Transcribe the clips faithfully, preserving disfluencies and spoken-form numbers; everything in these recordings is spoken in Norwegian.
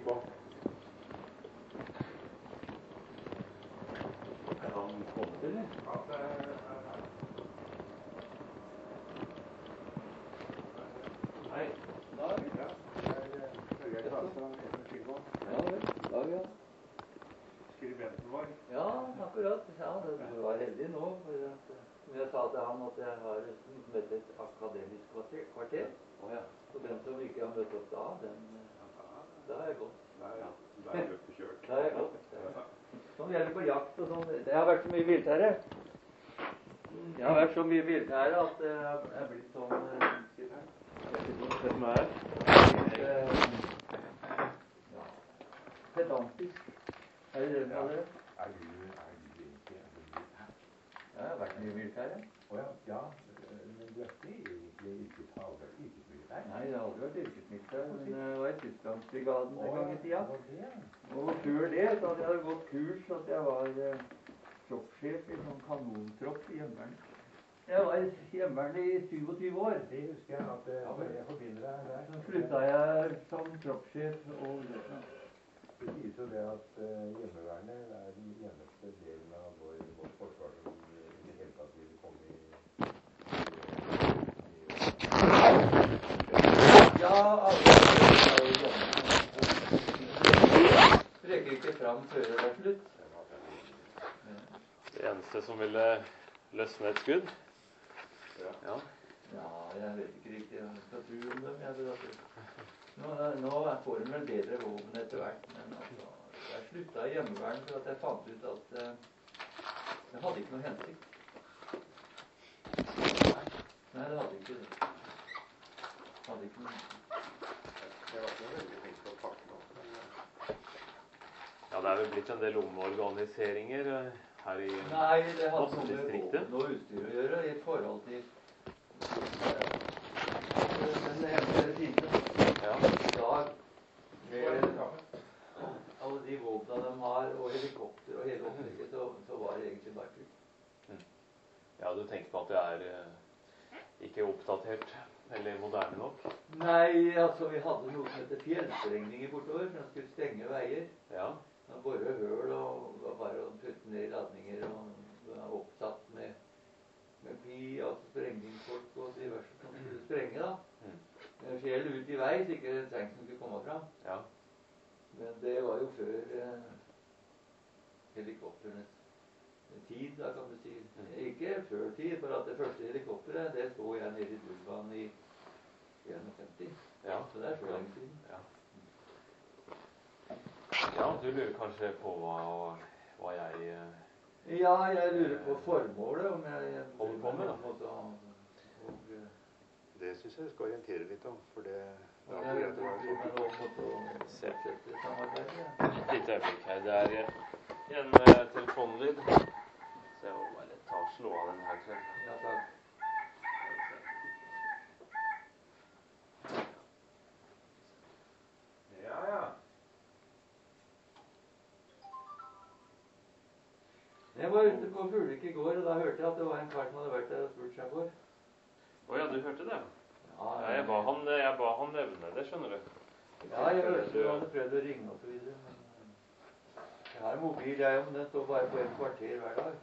på. Er han kommet, eller? Ja, det er her. Hei. Dag. Ja, det er Torgeir Kvarstad, Espen Skilvåg. Ja vel, dag, ja. Skribenten vår. Ja, akkurat. Ja, du var heldig nå. For at, som jeg sa til han, at jeg har møtt et akademisk kvarter. kvarter. Å ja. Så den som ikke har møtt opp da, den, da er jeg gått. Da er jeg løpet kjørt. Da er jeg gått. Sånn gjelder på jakt og sånn. Det har vært så mye viltherre. Det har vært så mye viltherre at det er blitt sånn Det som er ja, pedantisk. Er det det med dere? Er du egentlig Ja, det har vært mye viltherre. Åja, ja. Men du er ikke egentlig yrkeshaver, yrkesmilitær? Nei, jeg har aldri vært yrkesmilitær, men jeg var i Tysklandsbrigaden en gang i tida. Og før det så hadde jeg gått kurs at jeg var eh, troppssjef i sånn kanontropp i hjemmevernet. Jeg var i hjemmevernet i syvogtyve år. Det husker jeg at jeg forbinder deg der. Så slutta jeg som troppssjef og Det sies jo det at hjemmevernet er den eneste delen av vår, vårt forsvar som i det hele tatt vil komme i Ja, alle er jo rekker ikke fram før det er slutt. Det eneste som ville løsne et skudd. Ja. Ja, jeg vet ikke riktig hva jeg skal tro om dem. Jeg vet at nå, nå får de vel bedre våpen etter hvert, men altså, jeg slutta i hjemmevern for at jeg fant ut at uh, det hadde ikke noe hensikt. Nei, det hadde ikke det. Hadde ikke noe hensikt. Jeg var ikke veldig flink til å pakke nå. Ja, det er vel blitt en del omorganiseringer her i Nei, det hadde noe med distriktet. våpen og utstyr å gjøre i forhold til den ene tiden. Ja. Da med alle de våpnene de har, og helikopter og hele opplegget, så, så var det egentlig bare tull. Ja, du tenker på at det er eh, ikke oppdatert eller moderne nok? Nei, altså vi hadde noe som heter fjellsprengninger bortover, for de skulle stenge veier. Ja. Da bare høl og, og bare å putte ned ladninger og det var oppsatt med, med pi, altså sprengningsfolk og diverse som skulle sprenge da. Mm. Fjell ut i vei, så ikke tanksen skulle komme fram. Ja. Men det var jo før eh, helikopternes tid, da kan du si. Mm. Ikke før tid, for at det første helikopteret, det stod jeg nede i Durban i femtifire. Ja. Så det er så lenge siden. Ja. Ja, du lurer kanskje på hva, hva jeg eh, Ja, jeg lurer på formålet, om jeg, jeg holder på med, da. måtte, og, og, Det synes jeg skal orientere litt om, for det, det er jeg, alltid greit å være men sånn. også måtte fortsette samarbeidet. Et lite øyeblikk her. Det er eh, en eh, telefonlyd. Så jeg må bare ta og slå av den her. Tror jeg. Ja, takk. Ja, ja. Jeg var ute på Fuglik i går, og da hørte jeg at det var en kar som hadde vært der og spurt seg for. Åja, du hørte det? Ja, Ja, jeg ba han, jeg ba han nevne det, skjønner du. Ja, jeg hørte du hadde prøvd å ringe og så videre. Men jeg har en mobil, jeg, men den står bare på et kvarter hver dag.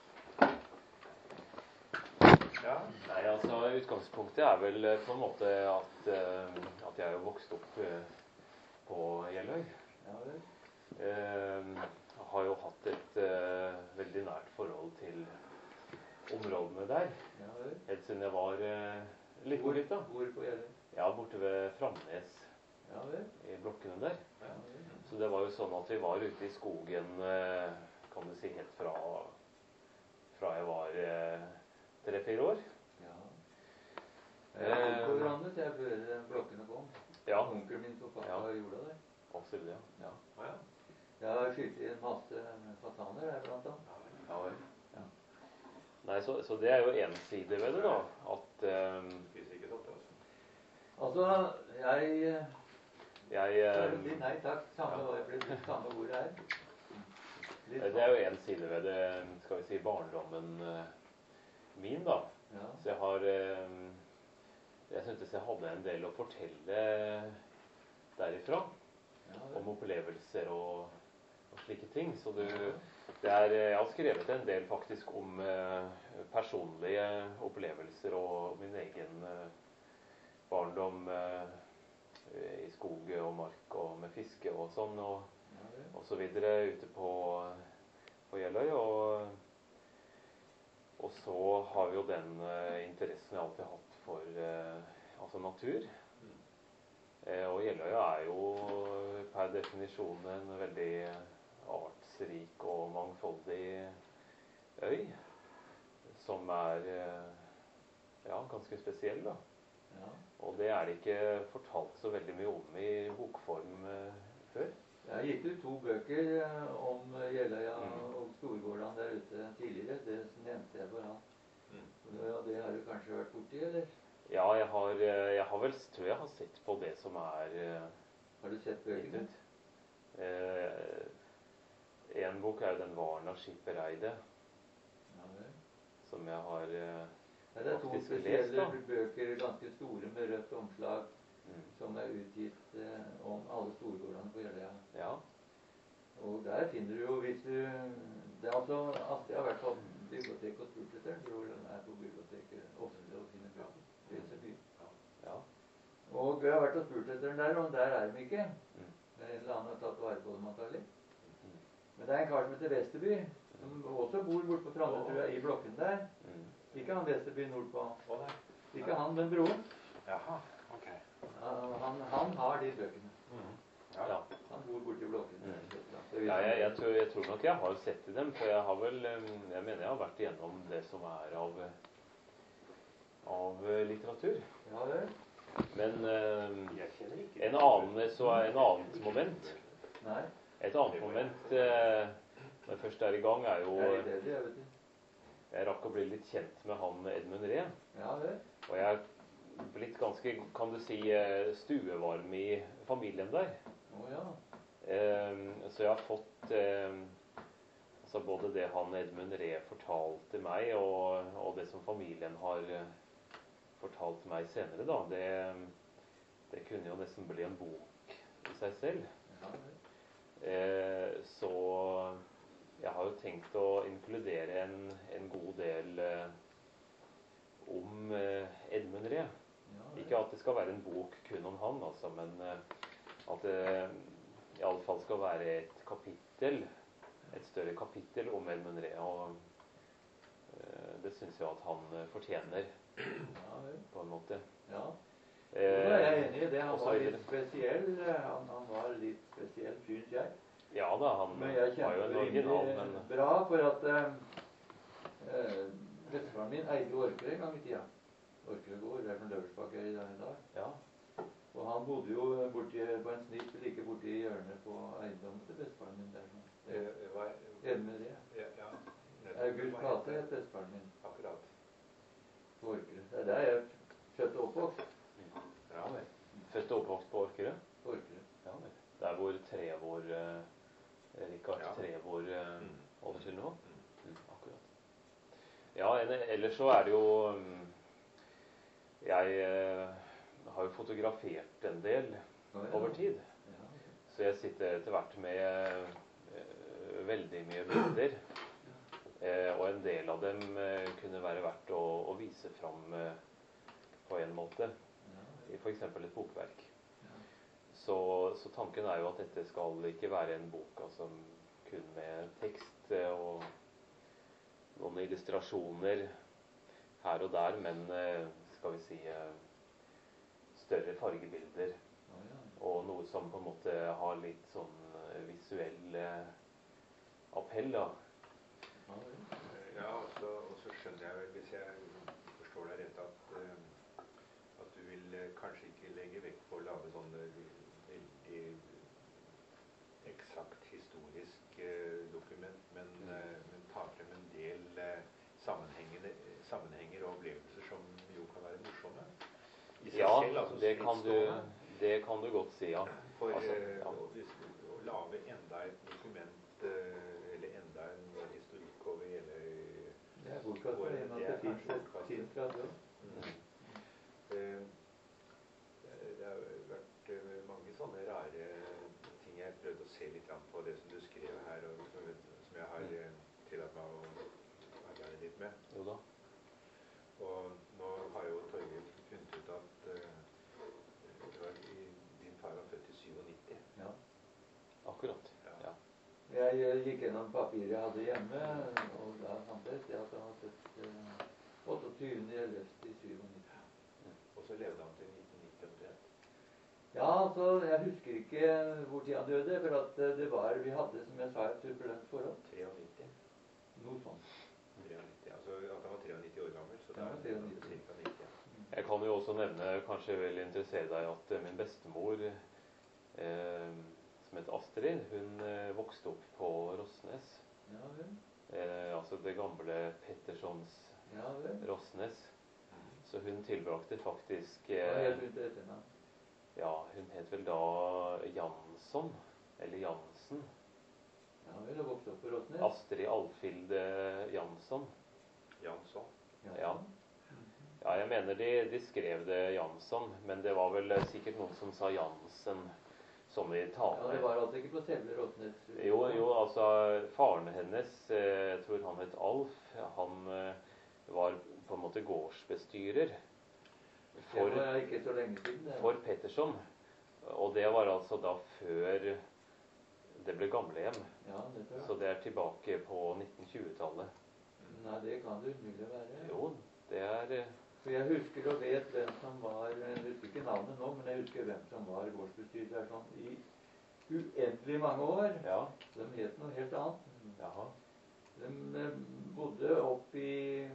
Ja. Nei, altså, utgangspunktet er vel eh, på en måte at, eh, at jeg er vokst opp eh, på Jeløy. Ja, vel. Eh, har jo hatt et eh, veldig nært forhold til områdene der. Ja, vel. Helt siden jeg var eh, liten Hvor, gutt da. hvor på Jeløy? Ja, borte ved Framnes Ja, vel. i blokkene der. Ja, vel. Så det var jo sånn at vi var ute i skogen, eh, kan du si, helt fra, fra jeg var eh, tre-fire år. Ja. Jeg bodde på hverandre til jeg før blokkene kom. Ja. Onkelen min på pappa Ja. gjorde det. Absolutt, ja. Ja. Ja, Jeg har skytt i en masse fasaner der blant annet. ja vel. Ja. Nei, så, så det er jo en side ved det da, at eh, Altså, jeg jeg... Jeg Eh, vil si nei takk, samme ja. hva jeg blir brukt, samme hvor det er. Litt det er jo en side ved det, skal vi si, barndommen eh, min da. Ja. Så jeg har, eh, jeg syntes jeg hadde en del å fortelle derifra. om opplevelser og, og slike ting. Så du, det er, jeg har skrevet en del faktisk om eh, personlige opplevelser og min egen eh, barndom eh, i skog og mark og med fiske og sånn, og, og så videre ute på, på Jeløy. Og, og så har vi jo den eh, interessen jeg alltid har hatt for eh, altså natur. Eh, og Jeløya er jo per definisjon en veldig artsrik og mangfoldig øy, som er eh, ja, ganske spesiell da. Ja. Og det er det ikke fortalt så veldig mye om i bokform eh, før. Jeg gitt ut to bøker eh, om Jeløya Mm. og Storgårdene der ute tidligere. Det nevnte jeg for han. Mm. Og det har du kanskje vært borti, eller? Ja, jeg har, eh, jeg har vel, tror jeg har sett på det som er eh, Har du sett gitt bøkene? ut. Eh, en bok er jo den Varna Skippereide, Ja, vel. som jeg har eh, Ja, det er to faktisk spesielle lest, da. bøker, ganske store med rødt omslag, Mm. som er utgitt eh, om alle storgårdene på Jeløya. Ja. Og der finner du jo, hvis du... Det er altså, Astrid har vært på biblioteket og spurt etter, broren er på biblioteket ofte og finner bøker. Leser mye. Ja. Og jeg har vært og spurt etter den der, og der er de ikke. Mm. Det er en eller annen har tatt vare på dem antagelig. Mm. Men det er en kar som heter Vesterby, som også bor borte på Trondheim, tror jeg, i blokken der. Mm. Ikke han Vesterby nordpå. Å, nei. Ikke han, men broren. Jaha, ok. Ja, Han, han har de bøkene. Mm. Ja, ja. Han bor borte i blokken. Mm. Det vil Ja, han jeg, jeg, gjøre. tror, jeg tror nok jeg har sett i dem, for jeg har vel, eh, jeg mener jeg har vært igjennom det som er av, eh, av eh, litteratur. Ja, vel. Men eh, Jeg kjenner ikke en annen, så er en annet moment, Nei, et annet moment, eh, når jeg først er i gang, er jo, jeg er litt eldre, jeg vet ikke. jeg rakk å bli litt kjent med han Edmund Ree, Ja, vel. og jeg er blitt ganske, kan du si, eh, stuevarm i familien der. Å ja. Eh, så jeg har fått eh, altså både det han Edmund Ree fortalte meg, og, og det som familien har eh, fortalt meg senere, da, det, det kunne jo nesten bli en bok i seg selv. Ja, vel. Eh, så jeg har jo tenkt å inkludere en, en god del eh, om eh, Edmund Ree. Ja, vel. Ikke at det skal være en bok kun om han, altså, men eh, at det i alle fall skal være et kapittel, et større kapittel om Edmund Ree, og eh, det synes jeg at han eh, fortjener Ja, vel. på en måte. Ja. Eh, Jo, da er jeg enig i det. Han og så var videre. litt spesiell. Han, han var litt spesiell, synes jeg. Ja da, han Men jeg var jo kjente en det original, rimelig men bra, for at eh, eh, bestefaren min eide Orkerøy en gang i tida. Orkerøy gård, det er fra Løversbakker i dag. ja. Og han bodde jo borti, på en snitt like borti hjørnet på eiendommen til bestefaren min der. Edmund Ree. August Gate het bestefaren min Akkurat. på Orkerøy. Det er der jeg er født og oppvokst. Ja vel. Født og oppvokst på Orkerøy? På Orkerøy. Ja vel. Der hvor Trevor, eh, Rikard Ja. Trevor eh, Mm. holder til nå? Mm, akkurat. Ja, en, ellers så er det jo mm, jeg eh, har jo fotografert en del Ja, ja. over tid. Ja, Så jeg sitter etter hvert med eh, veldig mye bilder. Eh, og en del av dem eh, kunne være verdt å, å vise fram eh, på en måte. ja, I for eksempel et bokverk. ja. Så, så tanken er jo at dette skal ikke være en bok altså, kun med tekst eh, og noen illustrasjoner her og der, men eh, skal vi si eh, større fargebilder. Ja, ja. Og noe som på en måte har litt sånn eh, visuell eh, appell, da. Ja, vel. Ja, og så, og så skjønner jeg vel, hvis jeg forstår deg rett, at, eh, at du vil eh, kanskje ikke legge vekt på å lage sånne veldig eksakt historisk eh, dokument, men, eh, men ta frem en del eh, sammenhenger og opplevelser som jo kan være morsomme. I seg Ja, selv, altså det kan, du, frittstående. det kan du godt si, ja. For Altså, eh, ja. å, hvis, å lage enda et dokument, eh, eller enda en historikk over hele Det er bortkastet, i og med Det at er det finnes kanskje et bortkastet. fint radio. Mm. Eh, Det har vært eh, mange sånne rare ting se litt grann på det som du skrev her, og som, som jeg har eh, tillatt meg å arbeide litt med. Jo da. Og nå har jo Torgeir funnet ut at eh, det var i, din far var født i syttini. Ja. Akkurat. Ja. Ja. Jeg eh, gikk gjennom papiret jeg hadde hjemme, og da fant jeg ut at han var født eh, åtteogtyvende ellevte i syttini. Og så levde han til nitten nitti omtrent. Ja, altså, jeg husker ikke hvor tid han døde, for at eh, det var, vi hadde, som jeg sa, et turbulent forhold. nittini. Noe sånt. nittini. Altså at han var nittini år gammel, så Ja, da er han nittini. ca. nitti. Jeg kan jo også nevne, kanskje vil interessere deg, at eh, min bestemor, eh, som het Astrid, hun eh, vokste opp på Rosnes. Ja vel. Eh, altså det gamle Pettersons Ja vel. Rosnes. Så hun tilbrakte faktisk Hva eh, het hun til etternavn? ja, hun het vel da Jansson, eller Jansen. Ja vel, og vokste opp på Rosnes? Astrid Alfilde Jansson. Jansson. Ja. Ja, jeg mener de, de skrev det Jansson, men det var vel eh, sikkert noen som sa Jansen, som i Ja, tale. det var altså ikke på selve Rosnes? Jo, jo, altså faren hennes, eh, jeg tror han het Alf, han eh, var på en måte gårdsbestyrer for, Det var ikke så lenge siden. Det. for Petterson. Og det var altså da før det ble gamlehjem. Ja, det tror jeg. Så det er tilbake på nitten tjue-tallet. Nei, det kan det umulig være. Jo, det er eh, For jeg husker og vet hvem som var, jeg husker ikke navnet nå, men jeg husker hvem som var gårdsbestyrer der sånn i uendelig mange år. ja, De het noe helt annet. jaha, De eh, bodde opp i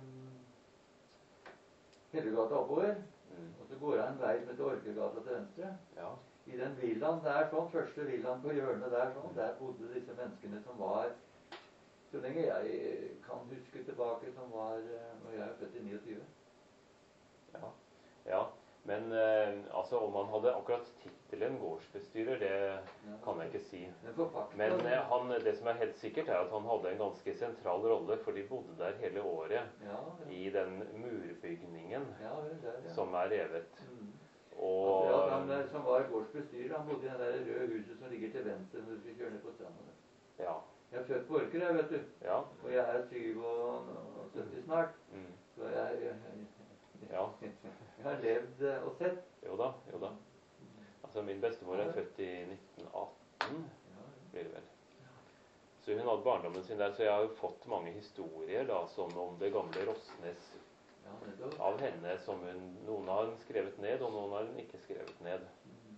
Hellegata oppover, mm, og så går det en vei som heter Orkegata til venstre. ja, I den villaen der, sånn, første villaen på hjørnet der, sånn, der bodde disse menneskene som var, så lenge jeg kan huske tilbake, som var, eh, når jeg er født i niogtyve. ja, ja. Men eh, altså om han hadde akkurat tittelen gårdsbestyrer, det Ja. kan jeg ikke si. Men for fakta, Men eh, han, det som er helt sikkert, er at han hadde en ganske sentral rolle, for de bodde der hele året ja, ja. i den murbygningen Ja, vel, der, ja. som er revet. Mm. Og Ja, han eh, som var gårdsbestyrer, han bodde i det der røde huset som ligger til venstre når du skal kjøre ned på stranden. ja, Jeg er født på Orker, jeg, vet du. ja, Og jeg er syvogsytti snart. mm, Så jeg, jeg, ja, jeg har levd eh, og sett. jo da, jo da. Altså min bestemor er født i nitten atten, Ja, blir det vel. Så hun hadde barndommen sin der, så jeg har jo fått mange historier da, sånn om det gamle Rosnes ja, nettopp. av henne, som hun, noen har hun skrevet ned, og noen har hun ikke skrevet ned. Mm.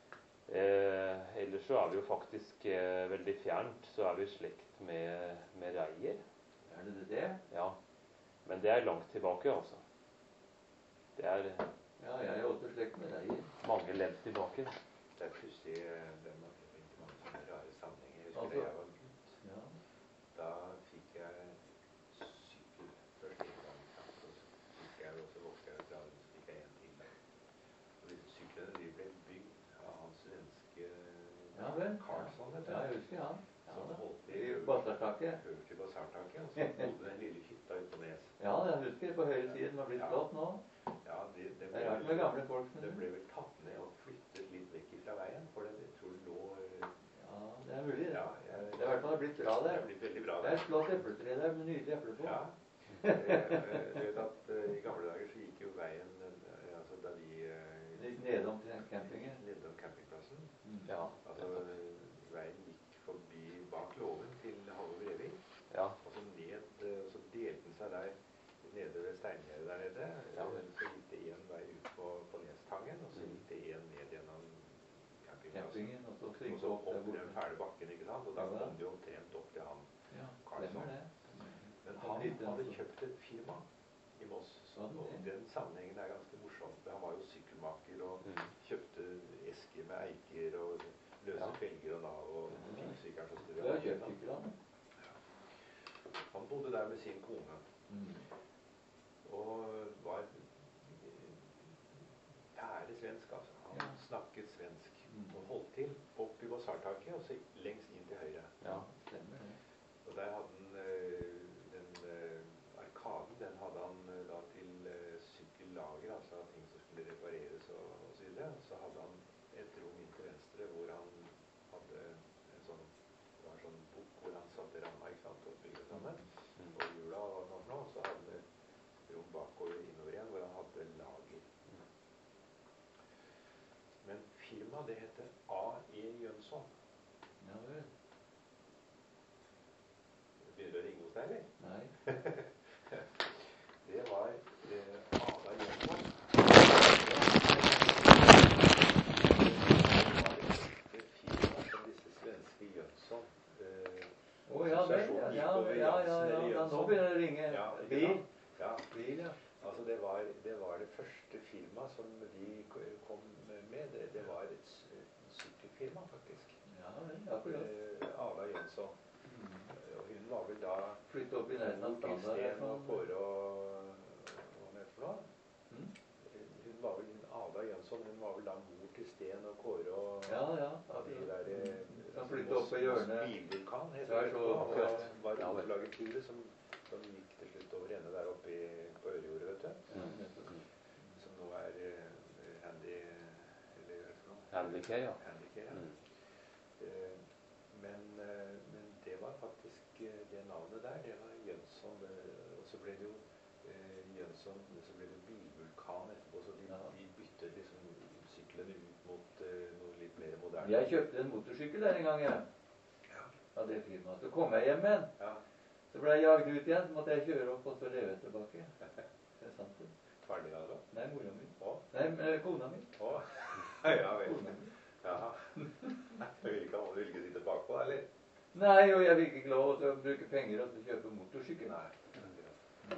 Eh, ellers så er vi jo faktisk eh, veldig fjernt, så er vi i slekt med, med reier. Er det det det? Ja, men det er langt tilbake, altså. Det er eh, Ja, jeg er også slekt med deg. mange ledd tilbake. Det er plutselig eh, det er mange, veldig mange sånne rare sammenhenger. Jeg husker Altså- da jeg var gutt, Ja. da fikk jeg sykkel første gang. sant? Og så fikk jeg, og så vokste jeg fra den, så fikk jeg en til. da. Og disse syklene de ble bygd av han svenske Ja vel. Karlsson, vet du. Ja, jeg husker han. Ja, Som da. holdt I til Basartaket. øverst i basartaket, og så bodde den lille hytta ute på Nes. Ja, jeg husker på høyre side, den har blitt Ja. slått nå. Ja, det, det Det ble, er rart med gamle folk. det ble vel tatt ned og flyttet litt vekk fra veien, for det, jeg tror det lå eh, Ja, det er mulig. Ja, Det jeg, Det er i hvert fall blitt bra det der. er blitt veldig bra Det er der. et flott epletre der med nydelig eple på. Ja. Jeg, jeg vet at eh, i gamle dager så gikk jo veien eh, altså da vi eh, Litt nedom til campingen. nedom campingplassen. Mm. Ja, Altså veien gikk forbi bak låven til Halvor Brevik, ja, og så ned, eh, og så delte den seg der nede ved Steingjerdet der nede. Ja. Eh, Så gikk det en vei ut på, på Nestangen, og så gikk det en ned gjennom campingplassen. Campingen, og så Og svingte så opp opp der den borte. fæle bakken, ikke sant? Og da Ja, da. kom det jo omtrent opp til han. Ja, Karlsson. stemmer det. Men En han liten hadde altså. kjøpt et firma i Moss, Hadde og det? den sammenhengen er ganske morsom. For han var jo sykkelmaker og mm, kjøpte esker med eiker og løse Ja. felger og nav og fikk sykkelen så Du har kjøpt stor. syklene? Han bodde der med sin kone Mm. og var fæle svensk, altså. Han Ja. snakket svensk Mm. og holdt til opp i basartaket og så lengst inn til høyre. ja, Stemmer det. Og der hadde han øh, den øh, arkaden, den hadde han øh, da til øh, sykkellager, altså ting som skulle repareres og, og så videre. Så hadde han et rom inn til venstre hvor han hadde en sånn firma, det heter A E Jønsson. Ja vel. Begynner det å ringe hos deg, eller? Nei. Det var eh, Ada Jønsson. Det firma som disse svenske Jønsson eh, Å ja vel. Ja, ja, ja, ja, ja, ja. Nå begynner det å ringe. Ja, ikke Bil. sant? Ja. Bil, ja. Altså det var, det var det første firma som de kom med. Det, det var et sykkelfirma, faktisk. Ja vel, akkurat. Eh, Ada Jønsson. Mm. Og hun var vel da Flytte opp i nærheten av mor til standard. Sten og Sånn. Kåre og hva han heter for noe? Mm. Hun var vel, Ada Jønsson, hun var vel da mor til Sten og Kåre og Ja, ja. og de akkurat. der eh, Kan altså, flytte opp på hjørnet. Bilvulkan heter Det er det. så Og akkurat. var Ja, vel. rotelagerturet som, som gikk til slutt over ende der oppe i, på Ørjordet, vet du. Ja, nettopp. Som nå er eh, handy, eller hva er det for noe? Handicare, ja. Handicare, ja. Mm. Eh, men, eh, men det var faktisk eh, det navnet der, det var Jønsson. eh, Og så ble det jo eh, Jønsson, så ble det Bilvulkan etterpå, så de, Ja. de byttet liksom syklene ut mot eh, noe litt mer moderne. Jeg kjøpte en motorsykkel der en gang, jeg. Ja. Av det firmaet. Så kom jeg hjem med den. Ja. Så ble jeg jaget ut igjen, så måtte jeg kjøre opp og så leve tilbake. Det er sant det. Faren din hadde det? Nei, mora mi. Å? Nei, men kona mi. Å? Ja vel. Kona mi. Jaha. Du vil ikke, du vil ikke sitte bakpå, eller? Nei, og jeg fikk ikke lov til å bruke penger og til å kjøpe motorsykkel. Nei. Nei.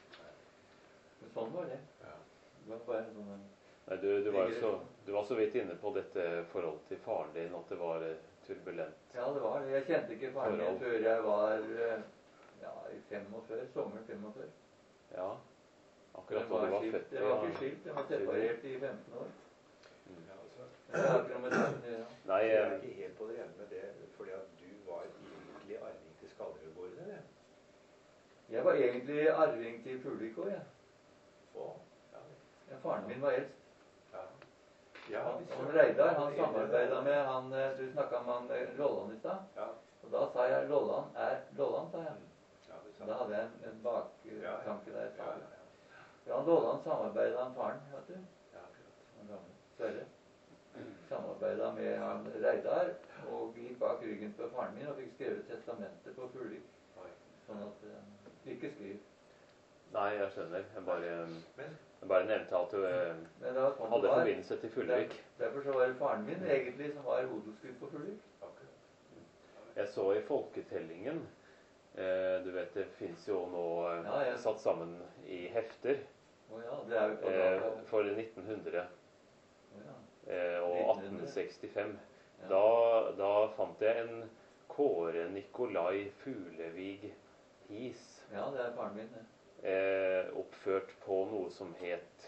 Men sånn var det. Ja. Det var bare sånn en... Nei, du, du, var jo så, du var så vidt inne på dette forholdet til faren din, at det var eh, turbulent. Ja, det var det. Jeg kjente ikke faren min Forhold. før jeg var eh, ja, i femogfyrre, sommeren femogfyrre. Ja, Det akkurat da var du var skilt, født. det var ja. ikke skilt, jeg var separert i femten år. Mm. Ja, altså, Det har ikke noe med det å gjøre. Nei, jeg er eh, ikke helt på det rene med det, fordi at du var egentlig arving til Skallerudgården, eller? Jeg var egentlig arving til Fuglik også, jeg. Å, ja. Ja, faren min var eldst. Ja. Ja, Han, hvis- han Reidar, han samarbeidet med han, eh, du snakket om han eh, Lolland i stad. Ja. Og da sa jeg, Lolland er Lolland, sa jeg. Mm. Ja, det Så sa da du. hadde jeg en, en baktanke der jeg Ja, sa ja, det. ja. Ja, han Lolland samarbeidet han faren, vet du. Ja, akkurat. Han gamle Sverre. Samarbeidet med han Reidar, og gikk bak ryggen på faren min og fikk skrevet testamentet på Fuglik. Oi. Sånn at eh, ikke skriv. nei, jeg skjønner. Jeg bare, Men, jeg bare nevnte at du eh, Men det var sånn det hadde var. forbindelse til Fullvik. Derfor så var det faren min egentlig som var hodeskudd på Fuglik. akkurat. Jeg så i folketellingen, eh, du vet det finnes jo nå eh, Ja, jeg- satt sammen i hefter Å ja, det er jo på eh, data. for nitten hundre Å ja. eh, og nitten hundre. atten sekstifem. Ja. Da, da fant jeg en Kåre Nikolai Fuglevig His Ja, det er faren min. det. eh, oppført på noe som het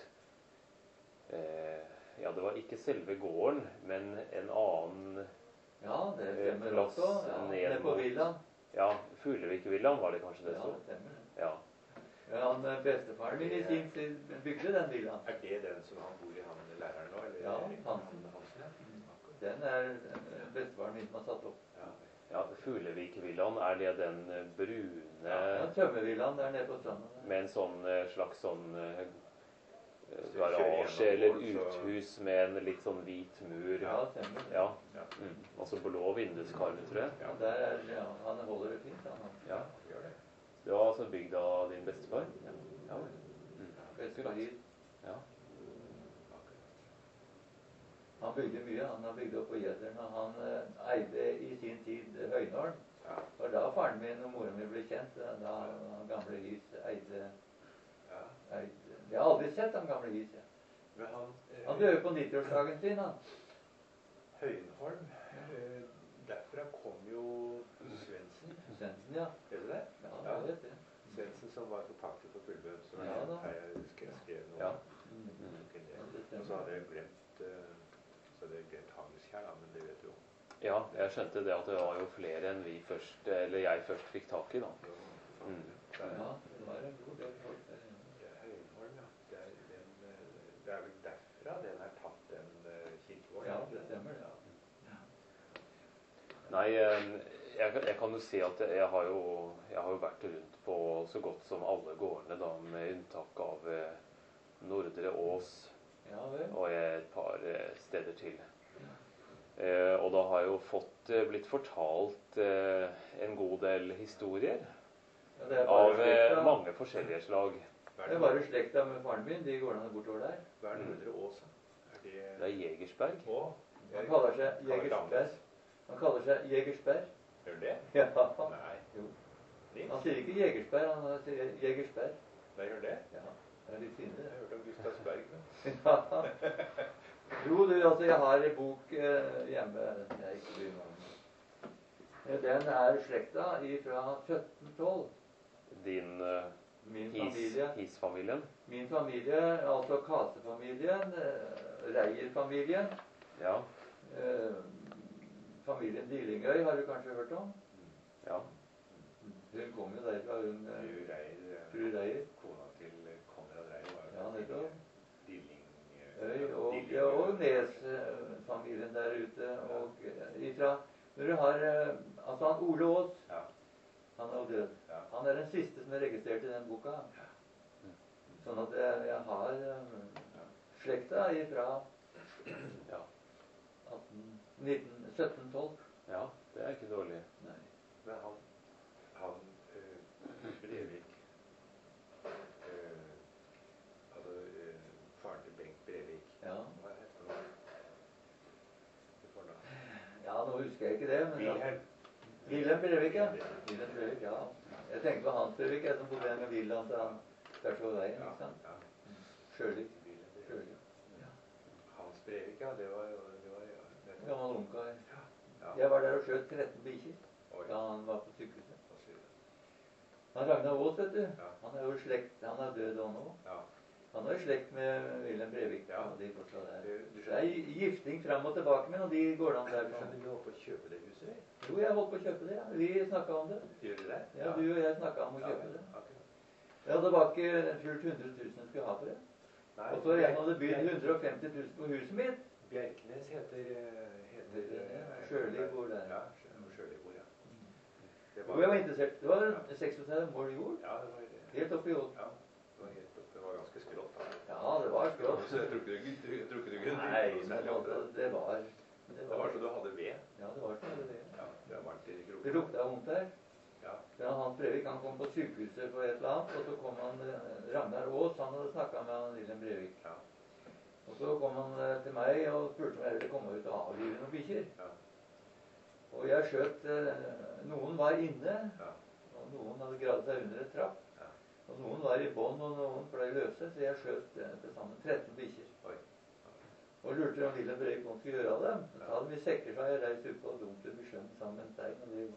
eh, ja, det var ikke selve gården, men en annen Ja, det Eh, stemmer plass også. Ja, ned nede på mot- villaen. Ja, Fuglevik-villaen var det kanskje det Ja, stod. det stemmer. det. Ja. Ja, han eh, bestefaren min i sin tid bygde den villaen. Er det den som han bor i, han læreren nå? Eller? Ja, Hansen. Hansen, ja. Akkurat. Den er eh, bestefaren min som har satt opp. Ja. Ja, Fuglevik-villaen, er det den eh, brune Ja, Tømmervillaen der nede på stranda. der. med en sånn eh, slags sånn eh, Så vi kjører garasje gjennom eller gården, så- uthus med en litt sånn hvit mur? Ja, stemmer. det. Ja. Ja. Mm. Altså blå vinduskarmer, tror jeg. Ja, der er, ja, han holder det fint, han. Ja. Gjør det. Det var altså bygd av din bestefar? Ja. Ja. Mm. Bestefar Hid. Ja. Akkurat. Han bygde mye. Han har bygd opp på Gjedderen. Og han eh, eide i sin tid eh, Høynålen. Ja. Og da faren min og moren min ble kjent, eh, da han gamle His eide, Ja. eide Jeg har aldri sett han gamle His. Ja. Men han, eh, Han døde på nitti-årsdagen sin, han. Høyenholm, eh, derfra kom jo Svendsen, Svendsen, ja. er det det? Ja, jeg vet det. Svendsen som var forpakter for Fullbø, som Ja, er da. her jeg skrev, skrev noe. Ja. Mm. Tok en del. Ja, det stemmer. Og så hadde jeg glemt, eh, så hadde jeg glemt Hangelskjær, da, men det vet du jo. Ja, jeg skjønte det at det var jo flere enn vi først, eller jeg først fikk tak i, da. Mm. Det er- Ja, det var en god del folk der. det er Høyenholm, ja. Det er, den, eh, det er vel derfra den er tatt, den eh, kirkegården. Ja, ikke det stemmer, ja. Nei, eh, jeg, kan- jeg kan jo si at jeg har jo, jeg har jo vært rundt på så godt som alle gårdene, da, med unntak av eh, Nordre Ås Ja vel. og et par eh, steder til. Eh, og da har jeg jo fått eh, blitt fortalt eh, en god del historier Ja, det er bare av eh, slekta. mange forskjellige slag. Hva Det er bare slekta med faren min. De går ned bortover der. hva er Nordre Ås, da? Er det Det er Jegersberg. Å, Han kaller seg Jegersberg. Han kaller seg Jegersberg. Gjør det? Ja. Nei. Jo. Nils? Han sier ikke Jegersberg, han sier Jegersberg. Nei, gjør det? Ja, det er litt Jeg finere. har hørt om Gustavsberg. Men. Ja. Jo, du, altså, jeg har en bok eh, hjemme jeg ikke bryr meg om. Eh, Den er slekta fra sytten tolv. Din eh, Min His, familie, His-familien. min familie, altså Kase-familien, eh, Reier-familien, Ja. eh, familien Dilingøy har du kanskje hørt om? Ja. Hun kom jo derfra, hun eh, Fru Reier, fru Reier. kona til Konrad Reier, var Ja, nettopp. Dilling... Øy og, ja, og Nes-familien der ute. Og eh, ifra Når du har eh, Altså han Ole Aas, Ja. han er jo død. Ja. Han er den siste som er registrert i den boka. Sånn at jeg, jeg har eh, slekta ifra Ja. atten, nitten, sytten tolv. Ja, det er ikke dårlig. Nei. Men han, han øh, Brevik øh, altså øh, faren til Bengt Brevik, Ja. hva heter han? Det fornavn. Ja, nå husker jeg ikke det, men ja. Wilhelm. Wilhelm Brevik, ja. Wilhelm Brevik, ja. Jeg tenker på Hans Brevik, jeg som bodde hjemme med Wilhelm til han der på veien, Ja, ikke sant? ja. Sjøli. Wilhelm Brevik. Sjøli. Ja. Hans Brevik, ja, det var jo det var, ja, nettopp. Gammel ungkar. Ja. Jeg var der og skjøt tretten bikkjer Oi. da han var på sykehuset. Hva sier du? Han Ragnar Aas, vet du. Ja. Han er jo slekt, han er død han nå. Ja. Han er i slekt med Wilhelm Brevik. Ja. Og de fortsatt er. Du, du Det er skjønner, gifting frem og tilbake med, og de går an der. du skjønner vi holdt på å kjøpe det huset, vi? Jo, jeg holdt på å kjøpe det, ja. Vi snakket om det. Gjør du det? Ja, du og jeg snakket om å kjøpe det. akkurat. Ja, det var ikke fullt hundre tusen jeg skulle ha for det. Nei, Og så jeg hadde bydd hundre og femti tusen på huset mitt. Bjerknes heter, eh, heter eh, Sjøli bor der. Ja, Sjø- Sjøli bor, ja. Det Jo, jeg var interessert. Det var seksogtredve mål jord. Ja, det var det. Helt oppi jord. Ja, det var helt opp. Det var ganske skrått, da. Ja, det var skrått. Så jeg tror ikke du, tror, tror ikke du kunne Nei, bygge noe men særlig om altså, det. det var... Det Det var var, så du hadde ved. ja, det var sånn det. Ja, det var varmt i Det kroken. lukta vondt der. Ja, Ja, Hans Brevik han kom på sykehuset på et eller annet, og så kom han eh, Ragnar Aas, han hadde snakket med han Wilhelm Brevik. ja, Og så kom han eh, til meg og spurte om jeg ville komme ut og avlive noen bikkjer. ja, Og jeg skjøt, eh, noen var inne, ja. og noen hadde gravd seg under et trapp. Ja. Og noen var i bånd, og noen ble løse, så jeg skjøt eh, til sammen tretten bikkjer. Oi. Og lurte om Wilhelm Brevik om skulle gjøre det. Så Ja. hadde vi sekker, så jeg reist ut på Dumtun i sjøen sammen med en stein. Og det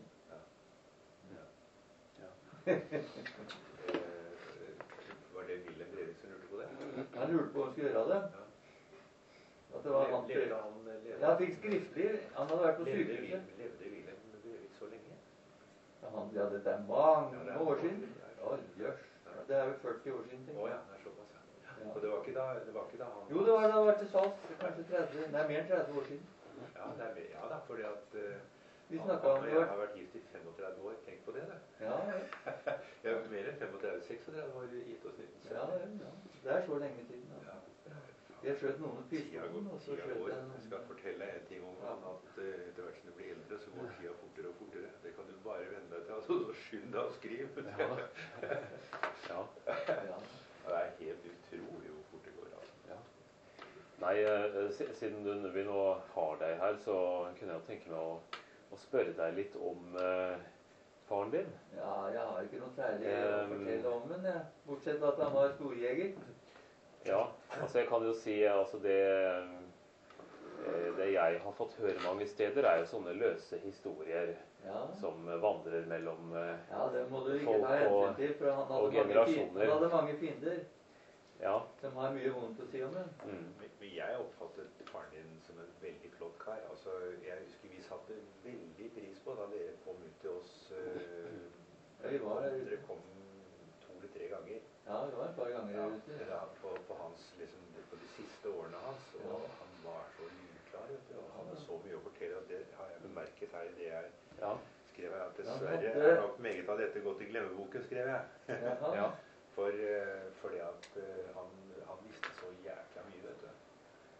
Eh, var det Wilhelm Brevik som lurte på det? han lurte på om han skulle gjøre det. Ja. At det var han Levde han levde, Ja, han fikk skriftlig. Han hadde vært på levde, sykehuset. Wilhelm- levde Wilhelm Brevik så lenge? Ja, han, ja, dette er mange Ja, det er år mange siden. år Ja, jøss. Det er jo førti år siden, Å tenker ja, jeg. det er såpass, ja. Ja. Og det var ikke da, det var ikke da han... Jo, det var da det var til salgs. Kanskje tretti, nei, mer enn tretti år siden. Ja, det er, mer- ja da, fordi at eh, Vi han, snakket han om og det. jeg var- har vært gift i femogtredve år. Tenk på det, da. Ja, ja. Jeg er mer enn femogtredve, seksogtredve år gitt oss nitten Ja, sytti. ja, ja. Det er så lenge siden. Ja. Altså. Jeg skjøt noen Tida pistolen, går, og så tida skjøt går. jeg Jeg skal noen. fortelle deg en ting om han, at eh, etter hvert som du blir eldre, så går tida fortere og fortere. Det kan du bare venne deg til. Altså, så skynd deg å skrive. Ja. Ja. Ja. Det er helt utrolig hvor fort det går. Altså. Ja. Nei, eh, si- siden du, vi nå har deg her, så kunne jeg jo tenke meg å, å spørre deg litt om eh, faren din. Ja, jeg har ikke noe særlig å Um, fortelle om den, jeg. Bortsett fra at han var storjeger. Ja, altså jeg kan jo si altså det, eh, det jeg har fått høre mange steder, er jo sånne løse historier Ja. som vandrer mellom eh, Ja, det må du ikke Folk ta hensyn og- til, for han og hadde, mange, fi- generasjoner. han hadde mange fiender Ja. som har mye vondt å si om den. Mm. Men men jeg oppfattet faren din som en veldig flott kar. Altså, jeg husker vi satte veldig pris på da dere kom ut til oss. eh, Ja, vi var der ute. Dere kom to eller tre ganger. Ja, det var et par ganger Ja, ute. ja, på, på, hans, liksom, på de siste årene hans. Og Ja. han var så lydklar. Vet du, og han hadde så mye å fortelle. At det har jeg bemerket her i det jeg Ja. skrev her. At Ja, dessverre det- er nok meget av dette gått i glemmeboken, skrev jeg. Jaha. Ja. For, eh, fordi at eh, han, han visste så jækla mye, vet du.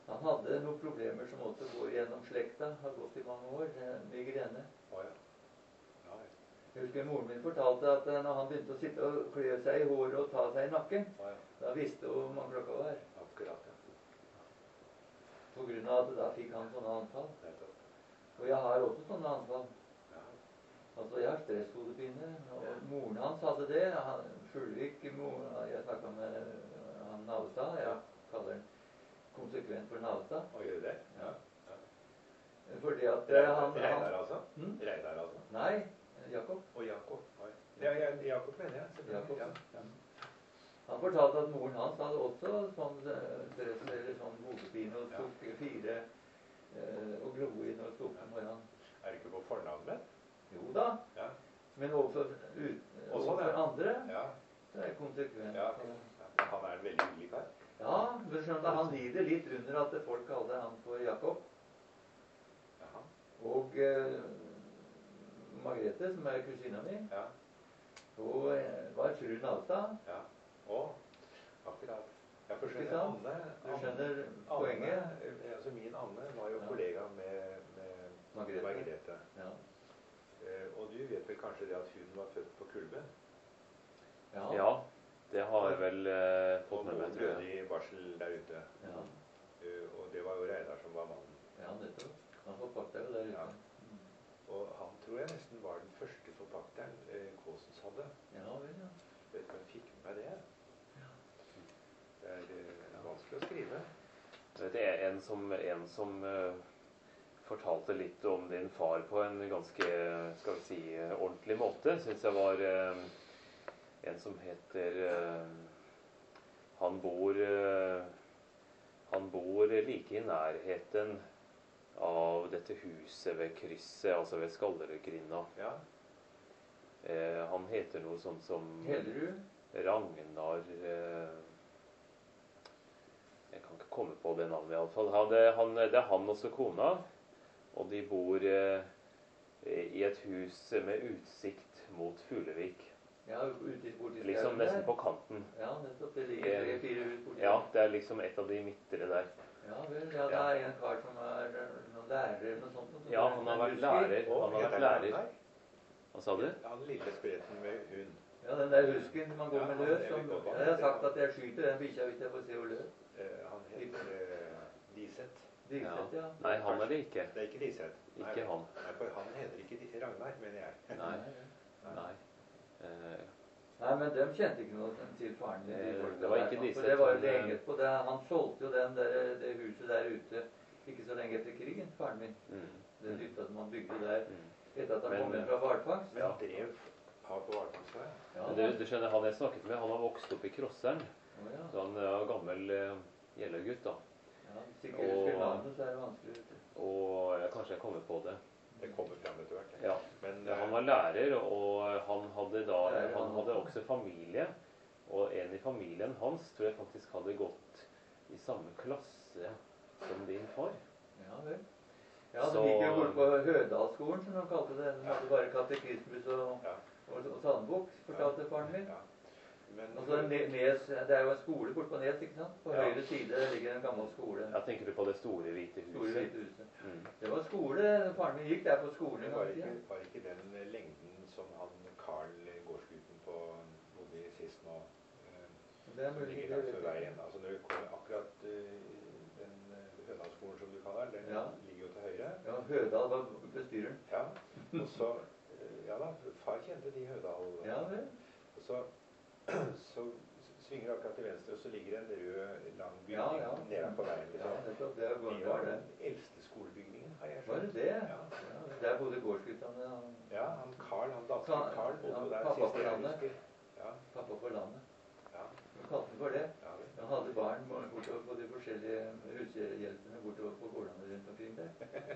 Han hadde noen problemer som også går gjennom slekta, har gått i mange år, eh, migrene. Å ja. Ja, ja. Jeg husker moren min fortalte at eh, når han begynte å sitte og klø seg i håret og ta seg i nakken, Å ja. da visste hun hvor mange klokka var. Akkurat, ja. På grunn av at da fikk han sånne anfall. Nettopp. Og jeg har også sånne anfall. Ja. Altså, jeg har stresshodepine, og moren hans hadde det. Han, Skjulvik, moren, jeg snakket med eh, han Navstad, jeg kaller han konsekvent for Navstad. Og gjør det? Ja. Fordi at eh, han... Reidar, han altså? hm? Reidar, altså? Nei, Jakob. Og Jakob. Oi. Ja, ja, Jakob mener jeg. selvfølgelig. Jakob. Ja. Ja. Han fortalte at moren hans hadde også sånn eh, stress, eller sånn hodepine, og tok fire eh, og glo inn og sto opp om morgenen. Er det ikke på fornavnet? Jo da, Ja. men overfor, ut, Og sånn, overfor ja. andre, Ja. så er jeg konsekvent. Ja, ok. Ja. Han er en veldig hyggelig kar. Ja, men skjønner du, han lider litt under at folk kaller han for Jakob. Jaha. Og eh, Margrethe, som er kusina mi, Ja. hun eh, var fru Navstad. Ja. Å, akkurat. Jeg får Ikke skjønne sant? Anne. Du skjønner Anne, poenget? eh, altså min Anne var jo Ja. kollega med, med Margrethe. Margrethe. Ja. Eh, og du vet vel kanskje det at hun var født på Kulve? Ja. Ja, det har jeg vel eh, Og fått med meg, moren tror døde jeg. i barsel der ute. Ja. Eh, og det var jo Reidar som var mannen. Ja, nettopp. Han forpakter jo der ute. Ja. Og han tror jeg nesten var den første forpakteren eh, Kåsens hadde. Ja vel, ja. Vet ikke om jeg fikk med meg det. Det er eh, vanskelig å skrive. Vet du, en som, en som eh, fortalte litt om din far på en ganske, skal vi si, eh, ordentlig måte, synes jeg var eh, en som heter eh, han bor eh, han bor like i nærheten av dette huset ved krysset, altså ved Skallerudgrinda. Ja. Eh, han heter noe sånt som Hellerud? Ragnar eh, Jeg kan ikke komme på det navnet i alle fall. Han, det, han, det er han og så kona, og de bor eh, i et hus med utsikt mot Fuglevik. Ja, ute borti skauen Liksom der. nesten på kanten. Ja, nettopp. Det ligger tre-fire hus borti. Ja, det er liksom et av de midtre der. Ja vel, ja, det er en kar som er eh, noen lærer eller noe sånt. som Ja, er han har en vært husker. lærer. Og Han har vært heter lærer. Ragnar? Hva sa du? Han lille spreten med hund. Ja, den der husken man går Ja, med han løs. er Som, litt godt, han. jeg har sagt at jeg skyter den bikkja hvis jeg får se henne løs. Eh, han heter eh, Diseth. Diseth, ja. Nei, han er det ikke. Det er ikke Diseth. Nei, Ikke han. Nei, for han heter ikke Di- Ragnar, mener jeg. Nei. Nei. Nei. Eh, Nei, men de kjente ikke noe til faren min. de Eh, folka det var der, ikke sånn, disse For det var jo som, lenge på det. Han solgte jo den der, det huset der ute ikke så lenge etter krigen, faren min. mm, Den hytta som han bygde der mm. etter at han Men- kom hjem fra hvalfangst. Men Ja. drev far på hvalfangst? Ja, Men du, du skjønner, han jeg snakket med, han har vokst opp i Krosseren. Å, ja. Så han er gammel eh, gjellergutt, da. Ja, sikkert husker Og- navnet, så er det vanskelig. vet du. Og jeg, kanskje jeg kommer på det. Det kommer fram etter hvert. Ja. Men Ja, han eh, var lærer, og han hadde, da, Lærer, han han hadde også. også familie. Og en i familien hans tror jeg faktisk hadde gått i samme klasse som din far. Ja vel. Ja, de Så- gikk jo bort på Hødalsskolen, som de kalte det. De hadde bare katekismus og, ja, og, og sandbok, fortalte faren min. ja. Men Altså, Ne- Nes, det er jo en skole borte på Nes, ikke sant? På Ja. høyre side ligger en gammel skole. Jeg tenker du på det store, hvite Store huset? hvite huset. Mm. Det var skole. Faren min gikk der på skolen det en var gang i ikke, tiden. var ikke den lengden som han Carl gårdsgutten på bodde i sist nå? eh, Det er som mulig. ligger det langs vet ved jeg veien. ikke. Altså når du kommer akkurat eh, den eh, Hønalsskolen som du kaller den, Ja. ligger jo til høyre. Ja, Hødal var bestyreren. Ja, og så eh, ja da, far kjente de Hødal. Ja vel. Og så, så svinger du akkurat til venstre, og så ligger en rød, lang bygning Ja, ja. nede på veien. Ja, Liksom. nettopp. Det er Det gården var var det. den eldste skolebygningen, har jeg Var det skjønt. det? Ja. Ja, der bodde gårdsguttene. han- Ja, han Carl, han danske Ka- Carl, bodde jo ja, der pappa sist på jeg landet. husker. Ja, Pappa for landet. ja, De kalte den for det. ja, vel. Han hadde barn bortover på de forskjellige hushjelpene bortover på gårdene rundt omkring der.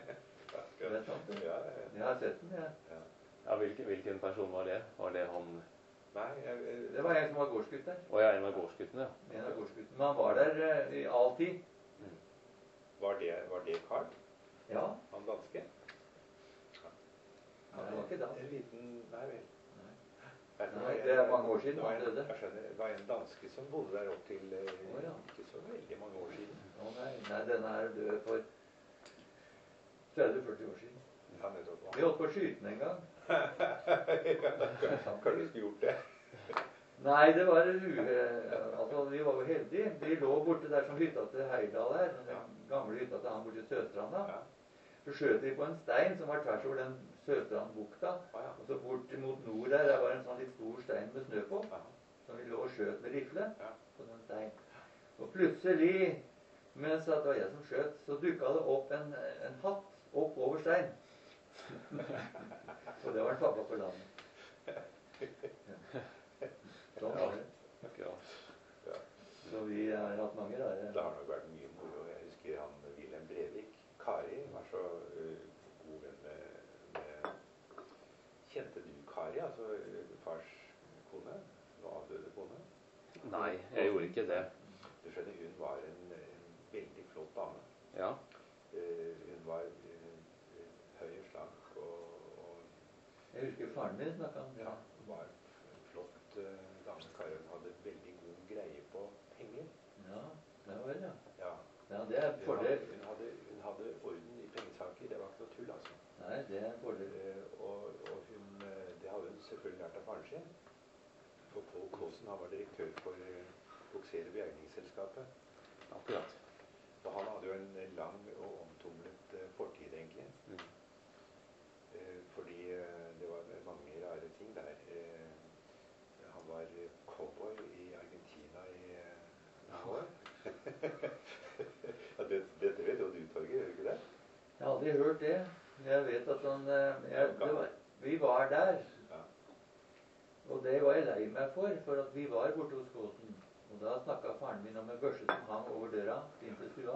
Det er sant, det. Ja, ja, Jeg har sett den, jeg. ja. Ja, hvilken, hvilken person var det? Var det han? Nei, jeg, jeg, Det var en som var gårdsgutt der. Å ja, en av gårdsguttene, ja. En av gårdsguttene. Men han var der eh, i all tid. var, det, var det Carl, Ja. han danske? Nei, det var ikke dansk. En liten, nei vel. Nei. Derfor Nei, jeg- det er mange år siden Det var han en, døde. jeg skjønner, det var en danske som bodde der opp til eh, Å, ja. ikke så veldig mange år siden. Å, nei, nei, denne er død for tretti til førti år siden. Ja, nettopp. Vi holdt på å skyte den en gang. Ja, kanskje du skulle gjort det. Nei, det var en uhell. Altså, vi var jo heldige. Vi lå borte der som hytta til Heidal her, den gamle hytta til han borte i Søstranda. Ja. Så skjøt vi på en stein som var tvers over den Søstrandbukta. Ah, ja. Og så bort mot nord der, der var en sånn litt stor stein med snø på, Ja. som vi lå og skjøt med rifle Ja. på den stein. Og plutselig, mens det var jeg som skjøt, så dukka det opp en, en hatt opp over stein. Og det var en pappa på landet. Ja. Sånn var det. Akkurat. Ja. Så vi har hatt mange rare. Det har nok vært mye moro. Jeg husker han Wilhelm Brevik. Kari var så uh, god venn med, med Kjente du Kari, altså uh, fars kone? Nå avdøde kone? Nei, jeg gjorde ikke det. Du skjønner, hun var en, en veldig flott dame. Ja. Uh, hun var uh, høy og slank og, og Jeg husker faren min snakka om det. ja, var en flott uh, dame. Kari hadde veldig god greie på penger. Ja, det var vel, ja. Ja. Ja, det er en Hun fordel. hadde, hun, hadde, hun hadde orden i pengesaker. Det var ikke noe tull, altså. Nei, det er en fordel. Eh, og, og hun, eh, det hadde hun selvfølgelig lært av faren sin. For Paul Kaasen, han var direktør for eh, Bukser Bjergningsselskapet. Akkurat. Og han hadde jo en eh, lang og omtumlet eh, fortid, egentlig. Mm. Eh, fordi eh, det var mange rare ting der. Eh, han var eh, cowboy i Argentina i eh, mange år. Ja, det, dette vet jo du, Torgeir, gjør du ikke det? Jeg har aldri hørt det. Jeg vet at han eh, jeg, det var, Vi var der. Ja. Og det var jeg lei meg for, for at vi var borte hos Kaasen. Og da snakka faren min om en børse som hang over døra inn til stua.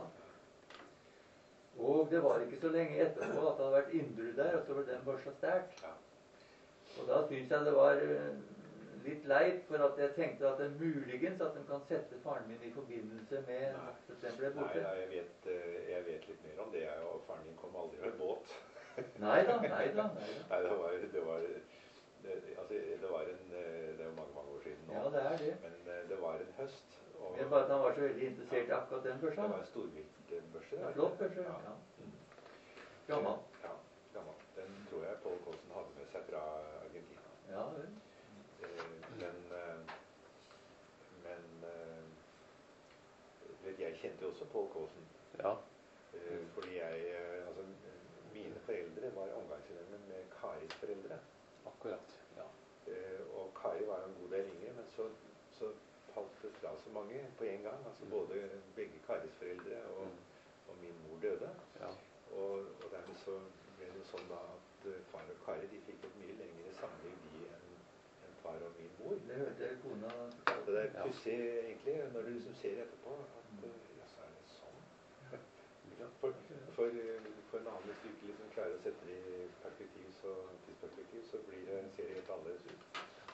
Og det var ikke så lenge etterpå at det hadde vært innbrudd der, og så var den børsa stjålet. Ja. Og da syntes jeg det var eh, litt leit, for at jeg tenkte at det muligens at de kan sette faren min i forbindelse med Nei. at den ble Nei, borte. nei jeg, vet, eh, jeg vet litt mer om det. Jeg, og faren min kom aldri med båt. Nei da, nei da. Nei da. Nei, det var, det var, det, altså, det var en, eh, det er jo mange, mange år siden nå. Ja, det er det. Men eh, det var en høst. Og Det er bare at han var så veldig interessert i akkurat den det børsa. var en storviltbørse. Ja, flott børse. Ja. Ja. Mm. Gammel. Ja, gammel. Den tror jeg Paul Kaasen hadde med seg fra Argentina. Ja vel. Eh, men eh, men eh, vet, jeg kjente jo også Paul Kaasen. Ja. Eh, fordi jeg eh, altså, mine foreldre var omgangsvenner med Karis foreldre. Akkurat. Ja. Eh, og Kari var en god del yngre, men så, så falt det fra så mange på en gang. Altså både begge Karis foreldre og, og min mor døde. Ja. Og, og dermed så ble det sånn da at uh, far og Kari de fikk et mye lengre samliv de enn enn far og min mor. Det hørte jeg kona. Og det er Ja. pussig egentlig, når du liksom ser etterpå, at uh, ja, så er det sånn. Ikke sant? For, for, uh, for en annen, hvis du ikke liksom klarer å sette det i perspektiv, så, tidsperspektiv, så blir det, ser det helt annerledes ut.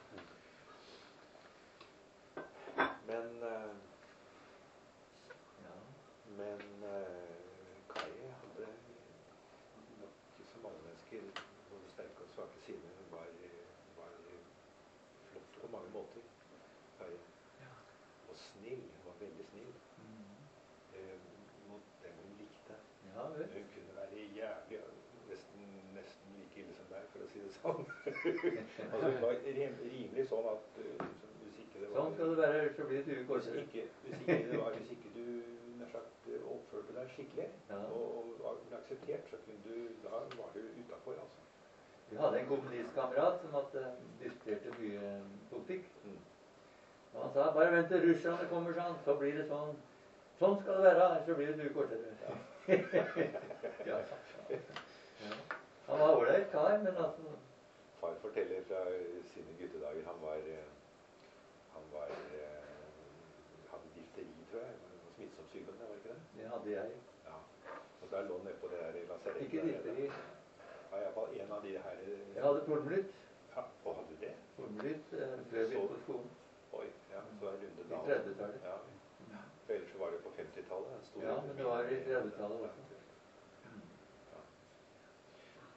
Men uh, Ja. Men uh, Kari hadde nok som alle mennesker både sterke og svake sider. Hun var, var flott på mange måter. Kari. Ja. Og snill. Hun var veldig snill. Mm. Eh, mot dem hun likte. Ja vel. Hun kunne være jævlig nesten, nesten like ille som deg, for å si det sånn. Altså hun var rim, rimelig sånn at uh, hvis ikke det var Sånn skal det være, ellers så blir det hvis ukortere. ikke, hvis ikke, det var, hvis ikke du nær sagt oppførte deg skikkelig Ja. og, og var akseptert, så kunne du, da var du utenfor, altså. Vi hadde en kommunistkamerat som hadde diskuterte mye politikk. Mm. Og han sa, bare vent til russerne kommer sånn, så blir det sånn. Sånn skal det være, ellers så blir det ukortere. Ja. Ja. Ja. Han var ålreit kar, men altså Far forteller fra sine guttedager, han var, eh, han var, eh, hadde difteri, tror jeg. Det var smittsom sykdom, det var ikke det? det hadde jeg. Ja. Og der lå han nede på det der lasarettet. Ikke difteri. Ja, i hvert fall en av de her. Jeg hadde polmlytt. Ja, og hadde du det? Polmlytt eh, før vi begynte på skolen. Oi, ja, så er Lunde I Dahl. trettitallet. Ja. For ellers så var det på femtitallet. en stor Ja, runde men det var i med- trettitallet også. Ja. Nei, men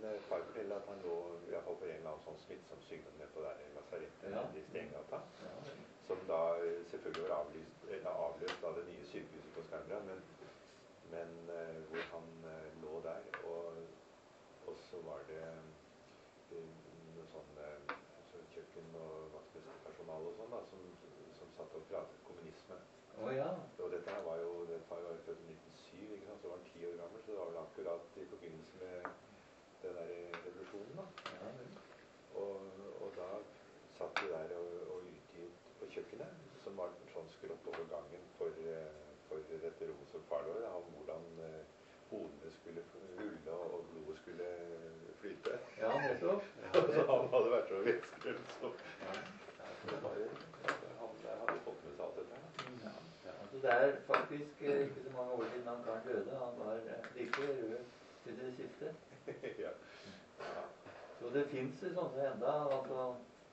eh, far forteller at han lå i hvert fall for en eller annen sånn smittsom sykdom nede på der lasarettet Ja. i Stengata, Ja, som da eh, selvfølgelig var avlyst, eller avløst av det nye sykehuset på Skarnbrand, men, men eh, hvor han eh, lå der, og, og så var det eh, noe sånn eh, så kjøkken- og vaktmesterpersonale og sånn da, som, som satt og pratet kommunisme. Å ja. Og dette her var jo, det var jo født i nitten syv, ikke sant, så var han ti år gammel, så det var vel akkurat i forbindelse med den der revolusjonen da. Ja, vel. Og, og da satt de der og, og utgitt på kjøkkenet, som var sånn skrått over gangen for, eh, for dette romosorfarlåret, om hvordan eh, hodene skulle rulle og, og blodet skulle flyte. Ja, nettopp. Så han hadde vært så vettskremt, så ja, det var jo, han hadde fått med seg alt dette her. Ja. Altså, det er faktisk eh, ikke så mange år siden han karen døde. Han var eh, like rød til det siste. Ja. Ja. Så det fins sånne enda. Altså,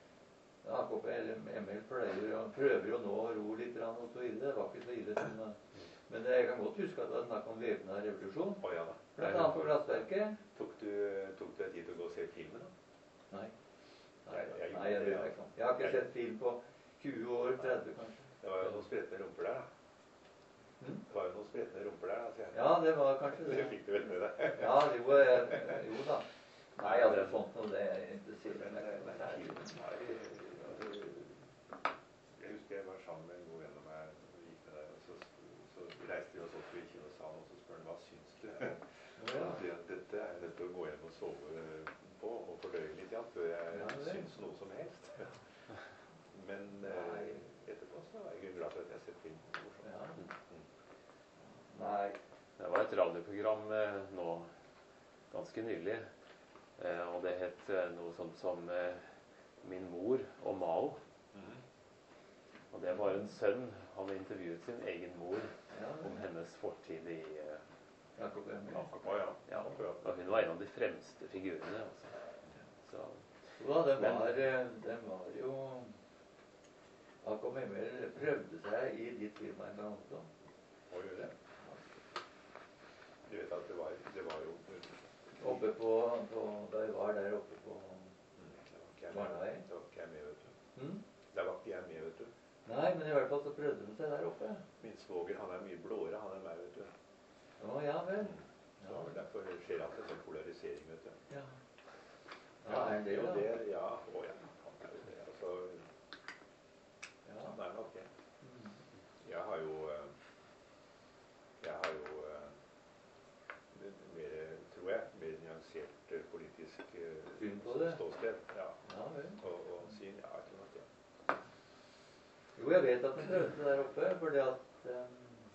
Jakob eller Emil pleier og prøver jo nå å ro litt og så videre. Det var ikke så ille som eh, men jeg kan godt huske at det var snakk om væpna revolusjon. Å ja da. Blant annet på Glassverket. Tok du, tok du deg tid til å gå og se filmen da? Nei. Nei, Jeg- jeg nei, jeg, gjorde det, vet ikke om. Jeg har ikke sett film på tjue år, tretti kanskje. Det var jo noen spretne rumper der da. Hm? Det var jo noen spretne rumper der da, sier jeg. Ja, det var kanskje Det det. fikk du vel med deg. Ja, jo, jeg, jo da. Nei, altså sånt noe, det er interessert meg ikke. Men filmen var, altså, jeg husker jeg var sammen med en god venn av meg, og vi gikk med der, og så, så reiste vi oss opp i kinosalen, og så spør han, hva syns du? Og Ja. han sier at dette er nødt til å gå hjem og sove på, og fordøye litt, ja, før jeg Ja, det. syns noe som helst. Men eh, etterpå så var jeg glad for at jeg har sett filmen. Morsomt. Ja. Mm. Nei. Det var et radioprogram eh, nå ganske nylig, eh, og det het eh, noe sånt som eh, Min mor og Mao. Mhm. Og det var en sønn. Han hadde intervjuet sin egen mor Ja, om hennes fortid i eh, Jakob Emil. Å ja, ja, akkurat. og hun var en av de fremste figurene. Altså. Så, Jo da, den var, eh, den var jo Jakob Emil prøvde seg i ditt firma en gang også. Å gjøre det. Du vet at det var, det var jo Oppe på, på da jeg var der oppe på Mm, det var ikke jeg med, Barneveien. det var ikke jeg med, vet du. hm? Der var ikke jeg med, vet du. Nei, men i hvert fall så prøvde de seg der oppe. Min svoger, han er mye blåere, han er meg, vet du. Å ja vel. Så det var derfor skjer alltid en sånn polarisering, vet du. Ja. Ja, er det jo da? det? Ja, å ja. Han er jo det. Altså, Ja. han er nok det. Mm. Jeg har jo, eh, jeg har jo eh, mer, tror jeg, mer nyansert eh, politisk eh, Syn på det? ståsted. Ja. Ja vel. Og, og syn, ja, jeg tror nok det. Jo, jeg vet at de prøvde seg der oppe, fordi at um,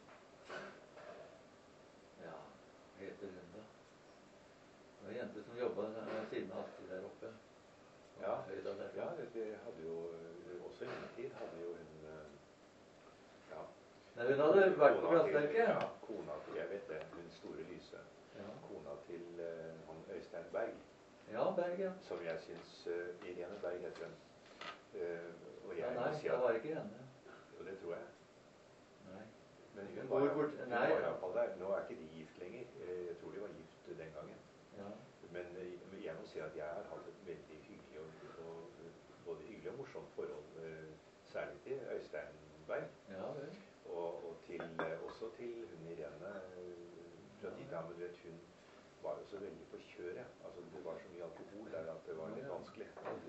ja, hva heter hun da? Det var en jente som jobbet ved siden av Astrid der oppe. Ja, Høyda der. ja det, det hadde jo, også i min tid hadde jo hun, eh, ja. Nei, hun hadde vært på Kona til- Glassverket. Ja, kona til, jeg vet det, hun store lyse. Ja. Kona til eh, han Øystein Berg, Ja, Bergen. som jeg synes, eh, Irene Berg heter hun. Eh, og Ja, jeg nei, må si det at, var ikke henne. og det tror jeg. Nei. Men hun Hvor var, bort- hun nei. var i hvert fall der. Nå er ikke de gift lenger. Eh, Jeg tror de var gift den gangen. Ja. Men eh, jeg må si at jeg har hatt et veldig hyggelig og, og både hyggelig og morsomt forhold, eh, særlig til Øystein Berg. Ja vel. Og, og til, eh, også til hun Irene eh, fra de da, men du vet, hun var jo så veldig på kjøret. Altså, det var så mye alkohol der at det var litt vanskelig.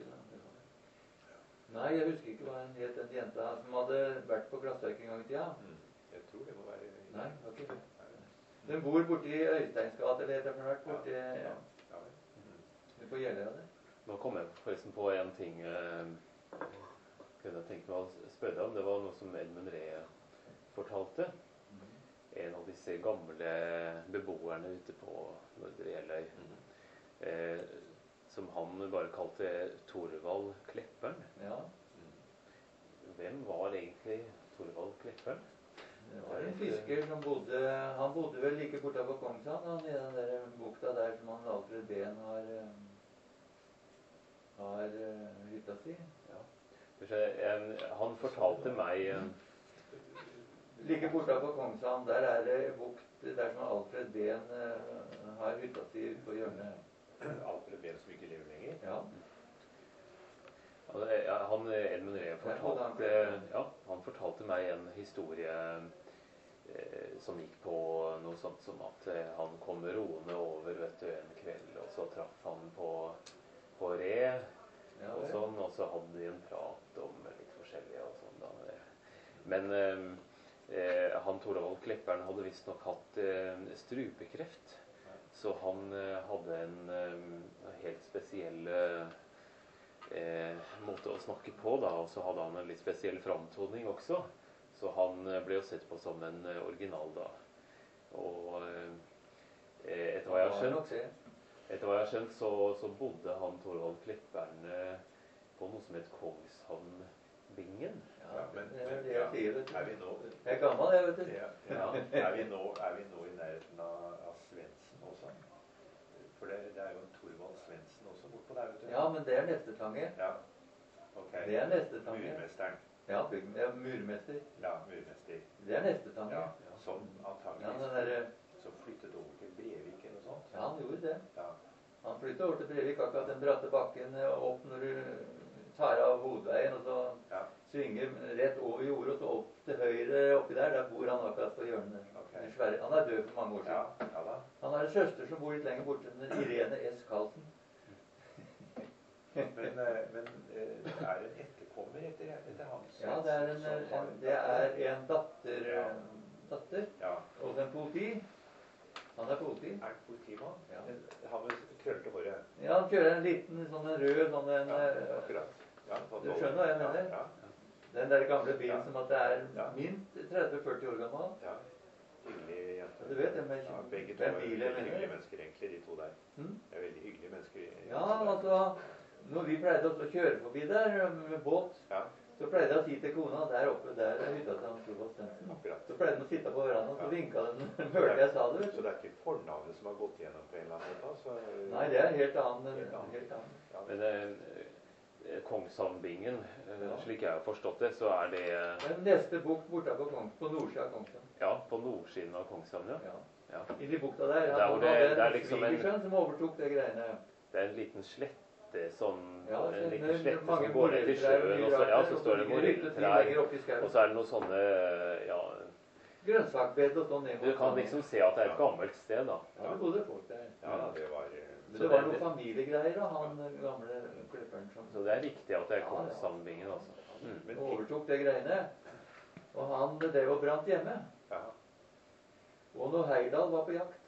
Nei, jeg husker ikke hva hun het, den jenta som hadde vært på Glassverket en gang i tida. Mm. Jeg tror det må være... Nei, det var ikke det. Nei. Den bor borti Øysteins gate, eller heter det for noe, borti Ja, ja. ja vel. Mm. på Jeløya der. nå kom jeg forresten på en ting eh, kunne jeg tenke meg å spørre deg om. Det var noe som Edmund Ree fortalte. En av disse gamle beboerne ute på Nordre Jeløy. Mm. Eh, som han bare kalte Torvald Klepperen. Ja, Hvem var egentlig Torvald Klepperen? det var en fisker som bodde, han bodde vel like borte på Kongshamn, han i den der bukta der som han Alfred Behn har, eh, har eh, hytta si. Ja. For så, eh, han fortalte meg eh, Like borte på Kongshamn, der er det bukt der som Alfred Behn eh, har hytta si ute på hjørnet. Alfred Behn som ikke lever lenger. Ja. Ja, det- ja, han Edmund Ree fortalte, ja, han fortalte meg en historie eh, som gikk på noe sånt som at eh, han kom roende over, vet du, en kveld, og så traff han på, på Re, Ja, og vel. sånn, og så hadde de en prat om litt forskjellig og sånn da. Men eh, eh, han Torvald Klepperen hadde visst nok hatt eh, strupekreft, så han eh, hadde en eh, helt spesiell eh, eh, måte å snakke på da, og så hadde han en litt spesiell framtoning også. Så han eh, ble jo sett på som en eh, original da. Og eh, etter hva jeg har skjønt, etter hva jeg har skjønt så, så bodde han Torvald Klepperen eh, på noe som het Kongshavnbingen. Ja, men, det er men det ja, jeg sier, vet du. er vi nå, Jeg er gammel, jeg, vet du. ja, ja. Er, vi nå, er vi nå i nærheten av, av Svendsen også? For det, det er jo en Torvald Svendsen også bortpå der, vet du. Ja, men det er neste tange. Ja, ok. Det er neste tange. Murmesteren. Ja, bygg, ja, murmester. Ja, murmester. Det er neste tange. Ja, som antageligvis Ja, den der, som flyttet over til Brevik eller noe sånt. ja, han gjorde det. Ja, Han flyttet over til Brevik, akkurat den bratte bakken eh, opp når du tar av hovedveien, og så ja, svinger rett over jordet, og så opp til høyre oppi der. Der bor han akkurat på hjørnet. ok. Den svære- Han er død for mange år Ja, siden. ja da. Han har en søster som bor litt lenger borte, den Irene S. Karlsen. Men, eh, men eh, er det en etterkommer etter, etter han? Ja, det er en, som har en, det er en datter, Ja. datter Ja, og en politi. Han er politi. er han politimann? Ja. Han med krøllete håret. Ja, han kjører en liten sånn en rød sånn en, Ja, eh, akkurat. Ja, på Du skjønner hva jeg ja, mener? Ja, den der gamle bilen Ja. som at det er Ja. minst tretti førti år gammel. ja. Hyggelig jente. Ja, du vet det, men Ja, begge to hvem er bil veldig jeg mener? hyggelige mennesker egentlig, de to der. Hm? Det er veldig hyggelige mennesker. Ja, altså, når vi pleide å kjøre forbi der med båt, Ja, så pleide jeg å si til kona, der oppe, der er hytta til han Torvald Svendsen. akkurat. Så pleide de å sitte på verandaen, så Ja. vinka den, hørte jeg sa det, vet Så du. det er ikke fornavnet som har gått gjennom på en eller annen måte? Altså, Nei, det er helt annen, Helt annen. helt annen. Ja, Men eh, Kongshavnbingen, eh, Ja. slik jeg har forstått det, så er det eh, Den neste bukt borte på, Kongs, på nordsida av Kongshavn. ja, på nordsiden av Kongshavn, ja. Ja. ja. Inni bukta der. Der Han hvor det- hadde det er en liksom en- svigersønn som overtok det greiene. Det er en liten slette sånn, Ja, en liten med slette mange som går ned til morelltrær og sjøen, mye og så, rart ja, der, så og står det ligger hytte ti lenger morelltrær, oppe i skauen. og så er det noen sånne, ja, Grønnsakbed og sånn. ned mot du kan vannet. liksom se at det er et gammelt sted da. Ja, det bodde folk der. ja, det var eh, Men Så det var det- noen familiegreier av han gamle klipperen som Så det er riktig at det er Ja, ja. Kongshavnbingen, altså. Mm. Men overtok det greiene. Og han drev og brant hjemme. ja. Og når Heidal var på jakt,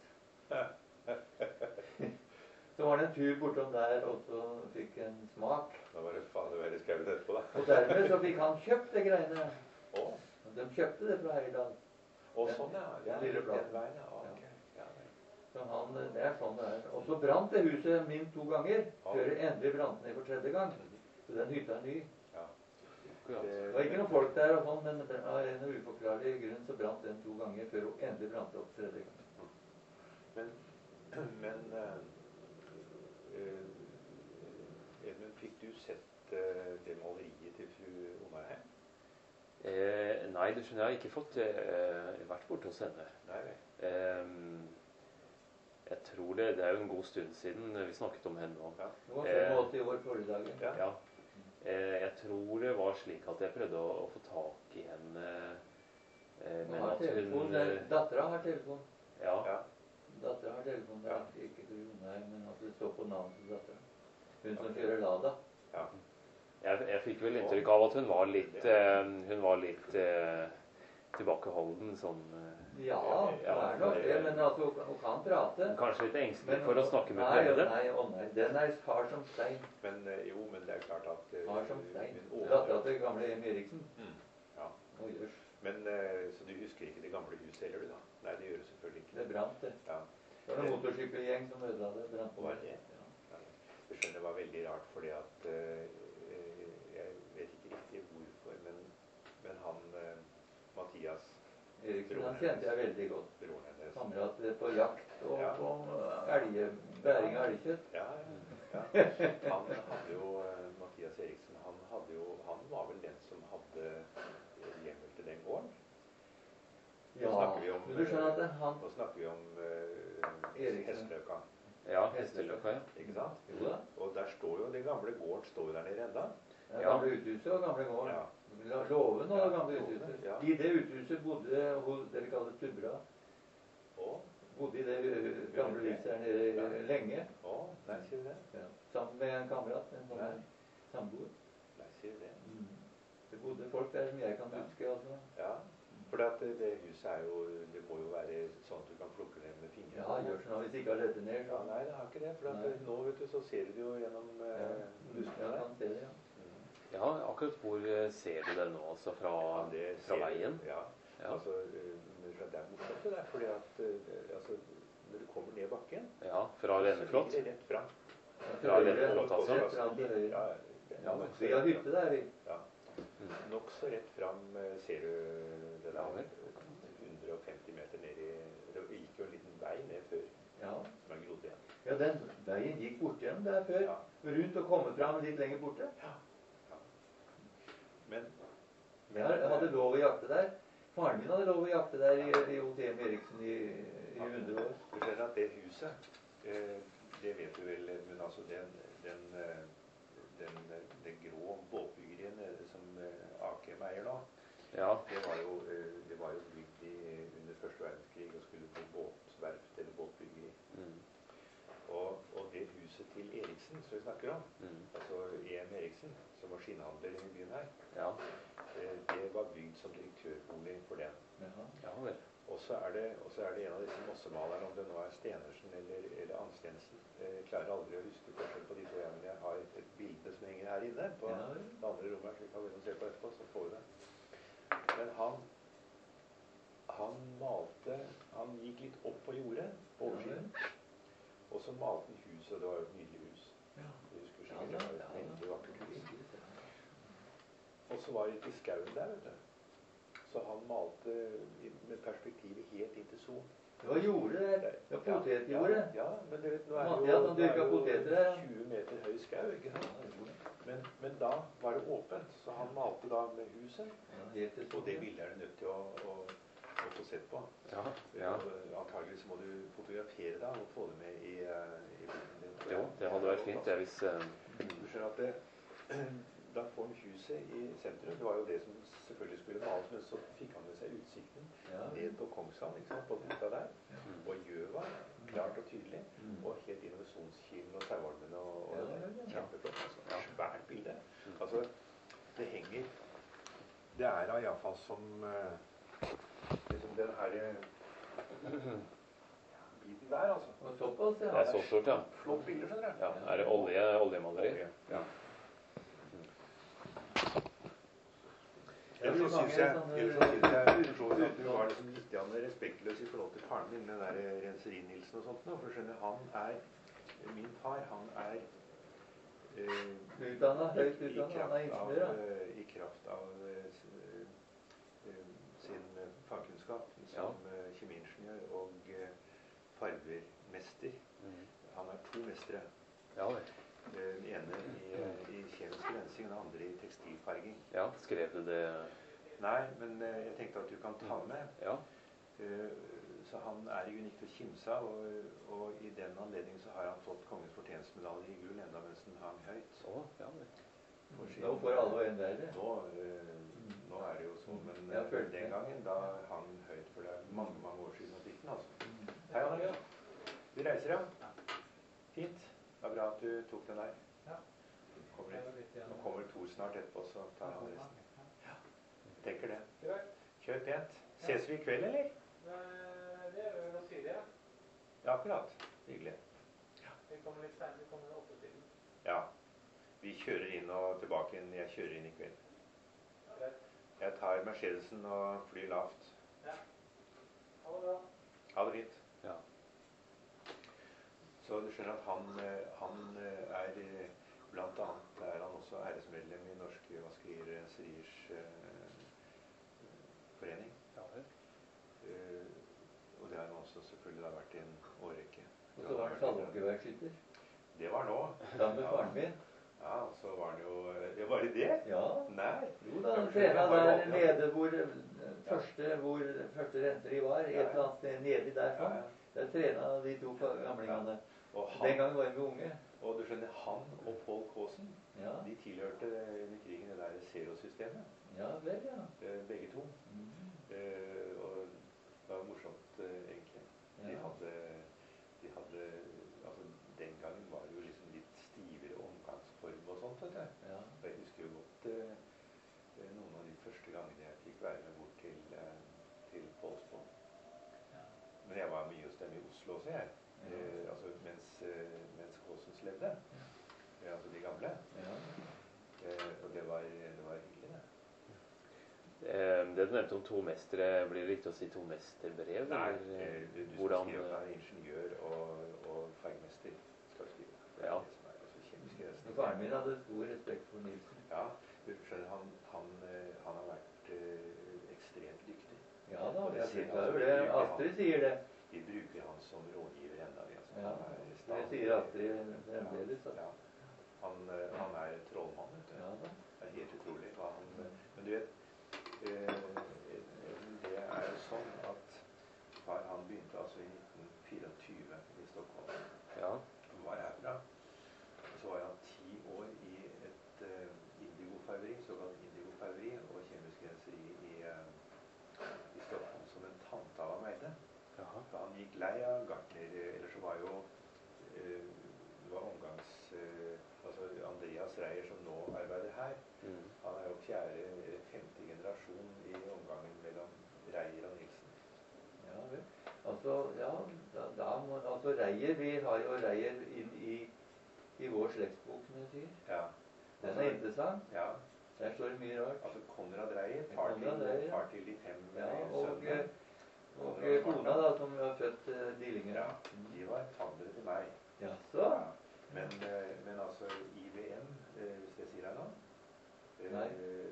så var det en tur bortom der, og så fikk en smak. Da var det fader være skauen etterpå, da. Og dermed så fikk han kjøpt det greiene. Å, Og de kjøpte det fra Heidal. å, sånn, ja. Ja, Den lille den bladen. veien, ja. Ok. Ja, vel. Så han, det er sånn det er. Og så brant det huset minst to ganger, før det endelig brant ned for tredje gang. Så den hytta er ny. Akkurat. Det var ikke noen folk der, og sånn, men av en uforklarlig grunn så brant den to ganger før hun endelig brant opp tredje gang. Men, men eh, eh, Edmund, fikk du sett eh, det maleriet til fru Onarheim? Eh, nei, du skjønner, jeg har ikke fått eh, vært borte hos henne. Nei vel. Eh, jeg tror det, det er jo en god stund siden vi snakket om henne nå. Ja. Det var femogåtti år forrige dagen. Ja. Ja. Eh, jeg tror det var slik at jeg prøvde å, å få tak i henne, eh, Hun men har at hun... telefon. eh, Dattera har telefon. Ja, Ja. Dattera har telefon. Det Ja. er ikke fru Unheim, men at det står på navnet til dattera. Hun som kjører Lada. Ja. jeg, jeg fikk vel inntrykk av at hun var litt, eh, hun var litt eh, tilbakeholden, sånn... eh, Ja, hun er nok det, men altså, hun, hun kan prate. Kanskje litt engstelig Men- for å snakke med nei, fremmede. Nei, å nei, den er hard som stein. Men eh, jo, men det er klart at eh, Hard som stein. men Åne- Dattera til gamle M. Eriksen. Mm, ja. Å, jøss. Men eh, så du husker ikke det gamle huset heller, du da? Nei, det gjør du selvfølgelig ikke. Det brant, det. Ja. Det var en motorsykkelgjeng som ødela det. Brant. Og var det? Ja. Ja. Jeg skjønner det var veldig rart, fordi at eh, eh, jeg vet ikke riktig hvorfor, men, men han eh, Mathias, Eriksen han kjente jeg veldig godt. broren hennes. Kamerat på jakt og Ja. på elge, bæring av elgkjøtt. Ja, ja, ja. Han hadde jo, eh, Mathias Eriksen, han hadde jo, han var vel den som hadde eh, hjemmel til den gården. Nå Ja, snakker vi om, men du skjønner at det, han Nå snakker vi om uh, Eriksen. Hestløka. Ja, Hesteløkka, ja. Ikke sant? Jo da. Og der står jo, den gamle gården står jo der nede enda. Det er gamle uthuset og gamle gården. Ja. Låven og Ja, det gamle Låven, uthuset. ja. I det uthuset bodde hun, det vi kaller Tubra. Å, Bodde i det uh, gamle huset her nede Ja. lenge. å, nei, sier du det? Ja. Sammen med en kamerat, en Nei. sånn samboer. Nei, sier du det? Mm. Det bodde folk der som jeg kan Ja. huske, altså. Ja, for det, det huset er jo, det må jo være sånn at du kan plukke ned med fingrene. Ja, gjør sånn hvis ikke har dette ned. Ja, nei, det har ikke det, for at Nei. nå, vet du, så ser du det jo gjennom eh, Ja, buskene jeg der. kan se det, ja. Mm. Ja, akkurat hvor eh, ser du det nå, altså fra, Ja, det fra ser du. veien? Ja, Ja. altså, eh, men det er morsomt det der, fordi at, eh, altså, når du kommer ned bakken, Ja, fra Lenneflot. så ligger det rett frem. Fra Lenneflot, altså. Rett fram til høyre. Ja, det er Ja, nokså vi har rett hytte der, vi. Ja. Mm. Nokså rett fram eh, ser du det Ja, der vel. hundre og femti meter ned i, det gikk jo en liten vei ned før, Ja. som er grodd igjen. Ja, den veien gikk bort igjen der før. Ja. Rundt og komme fram litt lenger borte. Men, Jeg har- hadde lov å jakte der. Faren min hadde lov å jakte der i, i O T M Eriksen i, i hundre år. du ser at det huset, eh, det vet du vel, men altså den, den, eh, den, eh, det grå båtbyggeriet nede som eh, Akem eier nå, Ja, det var jo, eh, det var jo bygd i, under første verdenskrig og skulle bli båtverft eller båtbyggeri. mm. Og, og det huset til Eriksen som vi snakker om, Mm. altså E M Eriksen, som var skinnhandler i byen her, Ja, eh, det var bygd som direktørbolig for den. Jaha. ja vel. Og så er det, og så er det en av disse mossemalerne, om det nå er Stenersen eller, eller Anstensen. Jeg klarer aldri å huske forskjell på de to, men jeg har et, et bilde som henger her inne på Ja. det andre rommet, så vi kan begynne å se på etterpå, så får vi det. Men han, han malte, han gikk litt opp på jordet, på oversiden, og så malte han huset, og det var jo et nydelig hus. Ja. Jeg husker Ja, sikkert, det var ja, et ja. veldig vakkert hus. Og så var det ikke skauen der, vet du. Så han malte i- med perspektivet helt inn til Son. Det var jordet der. Ja, potetjordet. Ja, ja, men du vet, nå er det Mathias, jo, han nå er dyrket det jo poteter her, ja. tjue meter høy skau, ikke sant? Men, men da var det åpent, så han malte da med huset, Ja, helt til og det bildet er du nødt til å, å, å få sett på. Ja, ja. Og antagelig så må du fotografere deg og få det med i, eh, i boken din. Jo, det hadde vært fint, det, hvis eh, Du skjønner at det, da får han huset i sentrum. Det var jo det som selvfølgelig skulle males, men så fikk han med seg utsikten Ja. ned på Kongshavn, ikke sant, på hytta der, og Gjøva, klart og tydelig, Mm. og helt inn over Sonskilen og Sauholmen og, og Ja, det der. ja, ja. Kjempeflott, altså. Svært bilde. Altså, det henger, det er da i hvert fall som, eh, liksom den her eh, biten der, altså. Og såpass, det ja. er så stort, ja. Flott bilde, skjønner du. Ja, er det olje, oljemaleri? Ja. Det Ellers blir så mange syns jeg, sånne- ellers så synes jeg for så vidt at du var liksom litt grann respektløs i forhold til faren min, den der Renserin-Nilsen og sånt nå, for skjønner, han er, min far, han er eh, Utdannet, høyt i utdannet, han er kraft av, ingeniør, ja. eh, i kraft av eh, s- eh, eh, sin eh, fagkunnskap som eh, kjemiingeniør og eh, farvermester. Mm. Han har to mestere. Ja vel. Eh, Den ene i, eh, i kjemisk rensing, den andre i tekstilfarging. Ja, skrev du det? Nei, men eh, jeg tenkte at du kan ta med. Ja. Eh, Så han er jo unikt å kimse av, og, og i den anledning så har han fått kongens fortjenstmedalje i gull enda mens den hang høyt. Så, ja vel. For sin- Nå får alle en verre. Nå, eh, nå er det jo sånn, men Jeg eh, følte den det. gangen da hang den høyt, for det er mange, mange år siden han fikk den, altså. Hei, Anne. Vi reiser, ja. Fint. Det er bra at du tok den der. Kommer litt. Nå kommer Tor snart etterpå, så tar han resten. Ja, jeg tenker det. Kjør pent. Ses vi i kveld, eller? Det er vel å si det, ja. Ja, akkurat. Hyggelig. Vi kommer litt senere, vi kommer åtte-tiden. Ja. Vi kjører inn og tilbake igjen. Jeg kjører inn i kveld. Greit. Jeg tar Mercedesen og flyr lavt. Ja. Ha det bra. Ha det fint. Ja. Så du skjønner at han, eh, han eh, er eh, blant annet er han også æresmedlem i Norske Vaskeriers eh, forening. Ja vel. Eh, og det har han også selvfølgelig da vært i en årrekke. Og så var han salonggeværskytter. Det var nå. Sammen med faren min. Ja, så var han jo Ja, var det det? Ja. Nei. Jo da, han trena der nede hvor eh, første, hvor første renseri var. Et eller annet sted nedi der Ja, sånn. ja. Der trena de to gamlingene. Og Den han, gangen var vi unge. og du skjønner, han og Pål Kaasen, Ja, de tilhørte under krigen det der Zero-systemet, ja vel, ja. eh, begge to. Mm. Eh, og det var morsomt, eh, egentlig. De Ja. hadde, de hadde, altså den gangen var det jo liksom litt stivere omgangsform og sånt, vet du. Ja. Og jeg husker jo godt eh, eh, noen av de første gangene jeg fikk være med bort til, eh, til Pålsbo. Ja. Men jeg var mye hos dem i Oslo også, jeg. Ja. Eh, altså mens, eh, mens Kaasens levde. Eh, altså de gamle. Ja. Eh, og det var, det var hyggelig, det. Eh, Det du nevnte om to mestere, blir det riktig å si to mesterbrev? Nei, eller, eh, du, du skal hvordan, skrive at du er ingeniør og, og fargemester. Skal du skrive. Det er Ja. det som er altså, kjemisk Men resning. faren min hadde stor respekt for Nilsen. Ja, du skjønner, han, han, eh, han har vært eh, ekstremt dyktig. Ja da, Og det jeg ser er man, klar altså, over vi det. bruker Astrid han- sier det. Vi bruker han som rådgiver enda. Vi, altså. Ja, Han er det stand- sier Astrid fremdeles. at- Ja. Han, eh, han er en trollmann, vet du. Ja da. Det er helt utrolig hva han Men du vet, eh, det er jo sånn at far han begynte altså i nitten fireogtyve i Stockholm. ja. Han var herfra. Og så var han ti år i et uh, indigofarveri, såkalt indigofarveri og kjemisk renseri i, uh, i Stockholm som en tante av Meide. Jaha. For han gikk lei av gartner, eller så var jo uh, det var omgangs... Uh, altså Andreas Reier som nå arbeider her, Mm. han er jo fjerde eller femte generasjon i omgangen mellom Reier og Nilsen. Ja vel. Altså, ja, da, da må, altså Reier, vi har jo Reier inn i, i vår slektsbok, som jeg sier. Ja. Den er interessant. Ja, Der står det mye rart. altså Konrad Reier, far til, Konrad Reier, ja. far til de fem Ja, eh, og, sønnene. og eh, kona da, som har født uh, Dillinger. Ja, de var tannere til meg. Jaså? Ja. Men, eh, men altså I V M, eh, hvis det sier deg noe? Eh, Nei.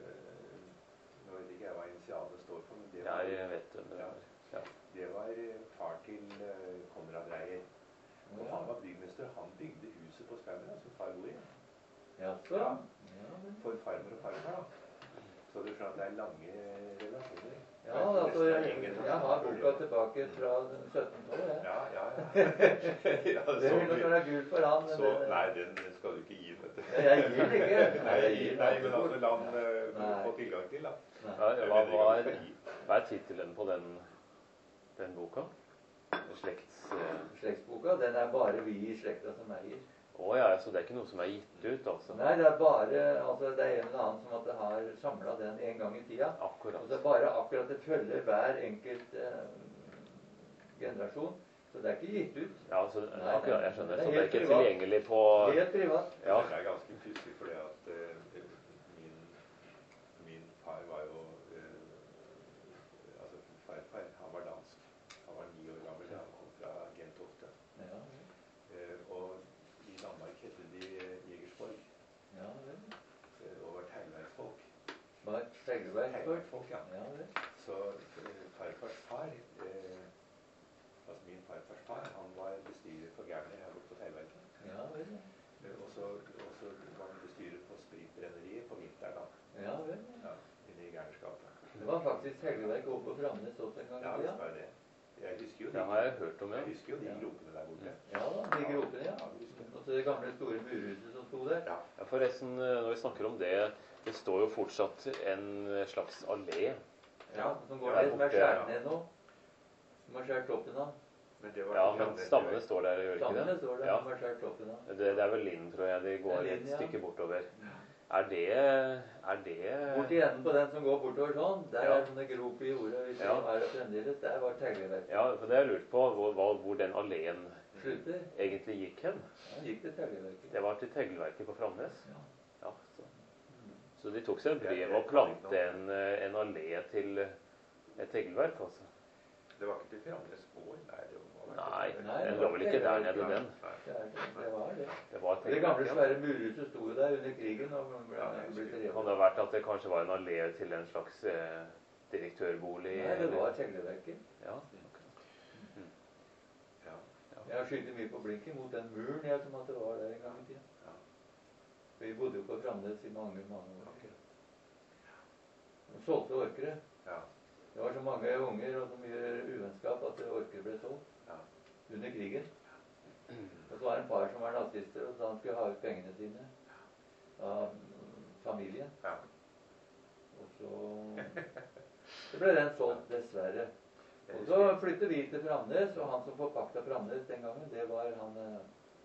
Nå vet ikke jeg hva initialene står for, men det Ja, var, jeg vet det. Men, Ja. ja. det var eh, far til eh, Konrad Reier. Og Ja. han var byggmester. Han bygde huset på Skauen som far bor i. Jaså? Ja. Ja, vel. For farmor og farfar, da. Så du skjønner at det er lange relasjoner. Ja, Kanskje altså, nesten jeg, en generasjon jeg har før boka det. tilbake fra sytten tolv, jeg. Ja, ja, ja. ja Det så, vil nok være gult for han. men så, det- nei, den skal du ikke gi, vet du. Ja, jeg gir den ikke. Nei, Jeg gir den nei, aldri men bort. altså la han uh, Nei. få tilgang til, da. Nei. Ja, Jeg hva, mener ikke hva, at du er, skal gi. hva er tittelen på den, den boka? Slekts... eh, Slektsboka, den er bare vi i slekta som eier. Å ja, så det er ikke noe som er gitt ut, altså? Nei, det er bare, altså det er en eller annen som at det har samlet den en gang i tida. Og Akkurat. så bare akkurat det følger hver enkelt eh, generasjon. Så det er ikke gitt ut. Ja, så, Nei, akkurat, jeg skjønner. det er Så det er helt ikke privat. tilgjengelig på... Helt privat. Ja. Det er ganske pussig, fordi at eh, min, min far var jo eh, altså farfar, han var dansk. Han var ni år gammel da han kom fra Gentofte. Ja, Eh, og i Danmark hette de eh, Jegersborg, ja vel. eh, og var teglverksfolk. Var Teglverk for? Teglverksfolk, ja. Ja vel. Så eh, farfars far, eh, altså min farfars far, han var bestyrer for Gærner her borte på Teglverket. Ja vel. Eh, og så og så var han bestyrer på spritbrenneriet på vinteren da, Ja vel. ja, inne i Gærners gate. Det var faktisk Teglverk oppe på Framnes også en gang Ja, i visst tida. var det. Jeg husker jo de, Det har jeg hørt om, ja. jeg husker jo de Ja. gropene der borte. Ja da, de gropene, ja. Ja, vi husker det. Og så det gamle store burhuset som sto der. Ja. Ja, forresten, eh, når vi snakker om det, det står jo fortsatt en slags allé. Ja, som går Ja, ned, som er borte, skjært ja. ned nå. Som har skjært toppen av. Men det var Ja, ikke men annet- stammene står der, gjør ikke Stammene det? står der, Ja. som har skjært toppen av. Det, det er vel Linn, tror jeg. De går Det er Linn, et ja. stykke bortover. Er det Er det Bort i enden på den som går bortover sånn, der Ja. er sånne grop i jorda, hvis Ja. det er det fremdeles. Der var Teglverket. Ja, for det har jeg lurt på, hvor, hva- hvor den alléen Slutter. egentlig gikk hen. Han gikk til Teglverket. Det var til Teglverket på Framnes. Ja. Ja, så. så de tok seg en Jeg- bryet jeg med å kan plante ikke en, eh, en allé til et teglverk, altså. Det var ikke til Framnes gård, nei. Det var Nei, Nei, det den var lå vel ikke der Teglverket. nede, den. Nei. Det, er, det, det var det. Det var Og det gamle Teglverket. svære murhuset sto jo der under krigen og ble, Ja, jeg ble husker. revet. Kan det ha vært at det kanskje var en allé til en slags eh, direktørbolig? Nei, det eller- var Teglverket. Ja, Ja. Jeg har skutt mye på blinken mot den muren jeg som at det var der en gang i tida. Ja. Vi bodde jo på Framnes i mange, mange år. De solgte orkere. Ja. Det var så mange unger og så mye uvennskap at orker ble solgt Ja. under krigen. Mm. Og så var en far som var nazister, og så han skulle ha ut pengene sine av familien. Ja. Og så, så ble den solgt, dessverre. Og så flyttet vi til Framnes, og han som forpakta Framnes den gangen, det var han eh,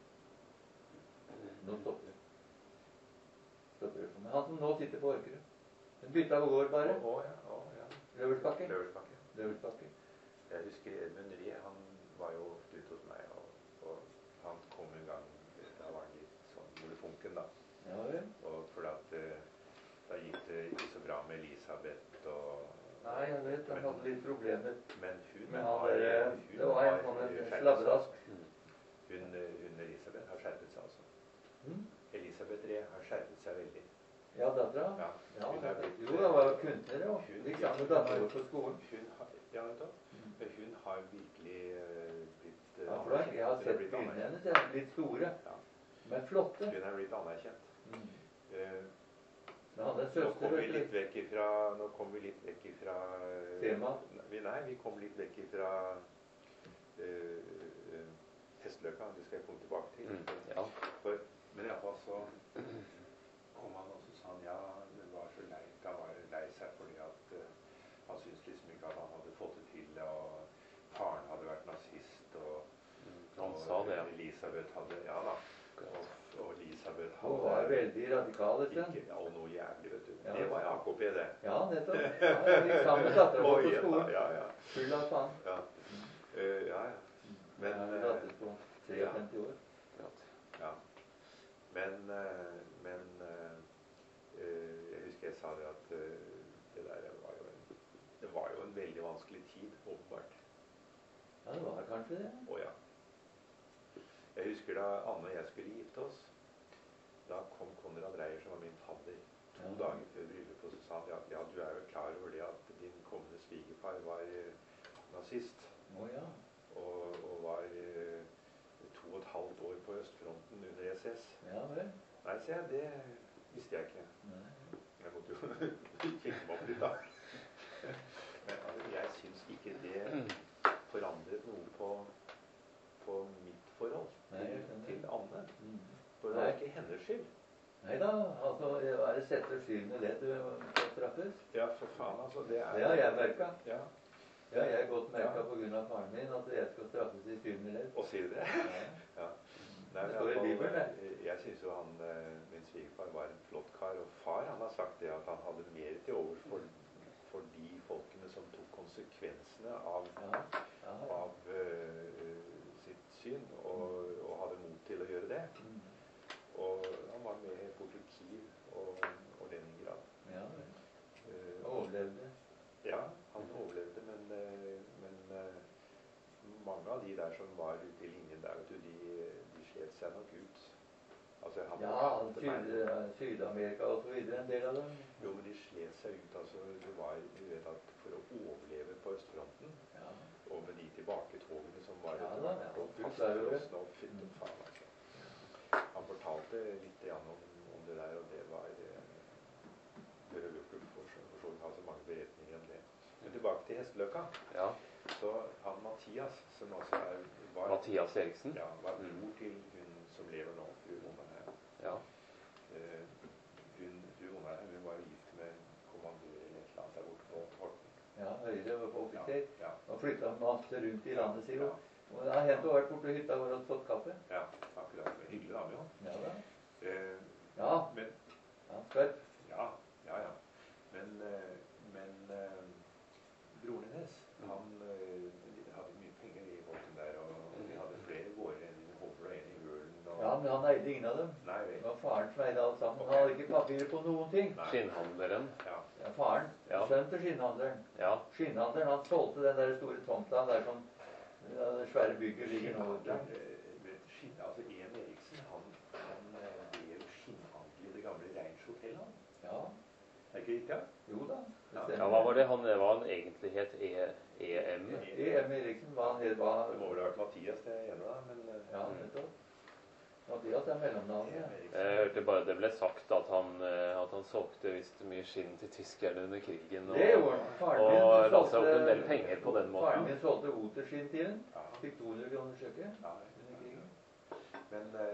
Nå stopper det. Stopper det for meg. Han som nå sitter på Orkerud. Den bytta gård bare. Å, ja, å, ja. Løversbakke. Løversbakke. Løversbakke. Jeg husker Edmund Rie, han var jo ofte ute hos meg, og, og han kom en gang, da var han litt sånn molefonken da. Ja, vel. Og for at eh, da gikk det ikke så bra med Elisabeth og... Nei, jeg vet, han hadde litt problemer. Men hun Men har... han der, hun det var en har sånn en skjerpet slabbedask. seg. Hun, hun Elisabeth har skjerpet seg altså. Hmm? Elisabeth Rie har skjerpet seg veldig. Ja, dattera? Ja, Ja, hun er blitt... jo, det var jo kunstner, jo. Hun- Gikk sammen med dattera vår på skolen. Hun har, ja, vet du, men hun har virkelig eh, blitt eh, Ja, for da, jeg har Hun er sett blitt bildene anerkjent. hennes, de er litt store, Ja. men flotte. Hun er blitt anerkjent. Mm. Eh, Men han er Nå søster, kom vi vet litt du. vekk ifra Nå kom vi litt vekk ifra eh, Tema? Vi, nei, vi kom litt vekk ifra uh, uh, Hestløkka. Det skal jeg komme tilbake til. Mm, ja. For, men iallfall så kom han og så sa han ja, det var så leit. Han var lei seg fordi at uh, han syntes liksom ikke at han hadde fått det til, og faren hadde vært nazist, og, Han og sa det, ja. Elisabeth hadde Ja da. Og, og Elisabeth Hun hadde var veldig radikal, vet du. ikke, og noe jævlig, vet du. Ja. Det var Jakob i det. Ja, nettopp. Ja, jeg gikk sammen med dattera vår Oi, på ja, skolen. ja, ja. Full av faen. Ja, Eh, ja. ja. Men, Jeg eh, er datter på femtitre år. ja. Men, eh, men eh, eh, jeg husker jeg sa det at eh, det der var jo en, det var jo en veldig vanskelig tid, åpenbart. Ja, det var kanskje det. Å ja. Jeg husker da Anne og jeg skulle gifte oss. Da kom Konrad Reier, som var min fadder, to Ja. dager før bryllupet, og så sa han ja, ja, du er jo klar over det at din kommende svigerfar var eh, nazist, Å ja. og, og var eh, to og et halvt år på østfronten under S S. Ja vel. Nei, sier jeg, det visste jeg ikke. Nei. Jeg måtte jo kikke meg opp litt da. Men altså, jeg synes ikke det forandret noe på, på mitt forhold Nei, jeg til, skjønner. til Anne. Mm. For det er ikke hennes skyld. Nei da, altså, er det sette skyldene ledd du skal straffes? Ja, for faen, altså. Det er Det har jeg merket. Ja, Ja, jeg har godt merket Ja. på grunn av faren min at jeg skal straffes i skyldene ledd. og sier det. Ja. Ja. Nei, Det men står i i hvert fall, Bibelen, eh, jeg synes jo han, eh, min svigerfar var en flott kar, og far han har sagt det at han hadde mer til overs for, for de folkene som tok konsekvensene av, Ja. Ja. av eh, sitt syn, og, og hadde mot til å gjøre det. Mm. Og han var med på Kiev og, og Leningrad. Ja. Eh, Overlevde. Ja, han overlevde, men, eh, men eh, mange av de der som var ute i linjen der, vet du, de, de slet seg nok ut. Altså, han Ja, fortalte meg- Syd- Syd-Amerika og så videre, en del av dem. Jo, men de slet seg ut. Altså, det var, du vet at for å overleve på østfronten, Ja. og med de tilbaketogene som var Ja etter da, hvert, ja, og fullt klar over det. fastfrosne og fytte faen, altså. Han fortalte litt grann om, om det der, og det var eh, Røverkulf for så for så vidt har så mange beretninger om det. Men tilbake til Hesteløkka. Ja. Så han Mathias, som altså er, var, Mathias Eriksen. ja, var Mm. bror til hun som lever nå, fru Onarheim. Ja. Eh, hun, fru Onarheim, hun var jo gift med en kommandør eller et eller annet der borte på Horten. Ja, Høyre var på offiser. Ja, Og flytta masse rundt i landet, sier ja, hun. Og det har hendt å vært borte på hytta vår og fått kaffe. ja, akkurat. Hyggelig dame, jo. Ja da. Eh, Ja, men, ja, skarp. ja, ja, ja. Men, eh, men eh, broren hennes, han eh, hadde mye penger i båten der, og de hadde flere gårder enn i Hovle og en i Hølen. Og, Ja, men han eide ingen av dem. Nei, Det vel. var faren som eide alt sammen. Han hadde ikke papirer på noen ting. Nei. Skinnhandleren. Ja, Ja, faren. Ja. Sønnen til skinnhandleren. Ja. Skinnhandleren, han solgte den der store tomta der som ja, det svære bygget ligger nå. vet du. Eh, skinn, altså Ian Eriksen, han, han eh, drev skinnhandel i det gamle Reins Hotel, han. Ja, Er ikke riktig? Ja? jo da. Ja. Det Ja, hva var det han hva han egentlig het? E EM? E M Eriksen var han helt var. Det må vel ha vært Mathias, det ene da, men eh, Ja, nettopp. Mathias er mellomnavnet. Ian Ja. Eriksen. Jeg hørte bare det ble sagt at han, eh, at han solgte visst mye skinn til tyskerne under krigen. Det gjorde han. Faren min og la seg opp solgte- en del penger på den Faren måten. min solgte oterskinn til den. Ja, Fikk to hundre kroner stykket ja, under krigen. men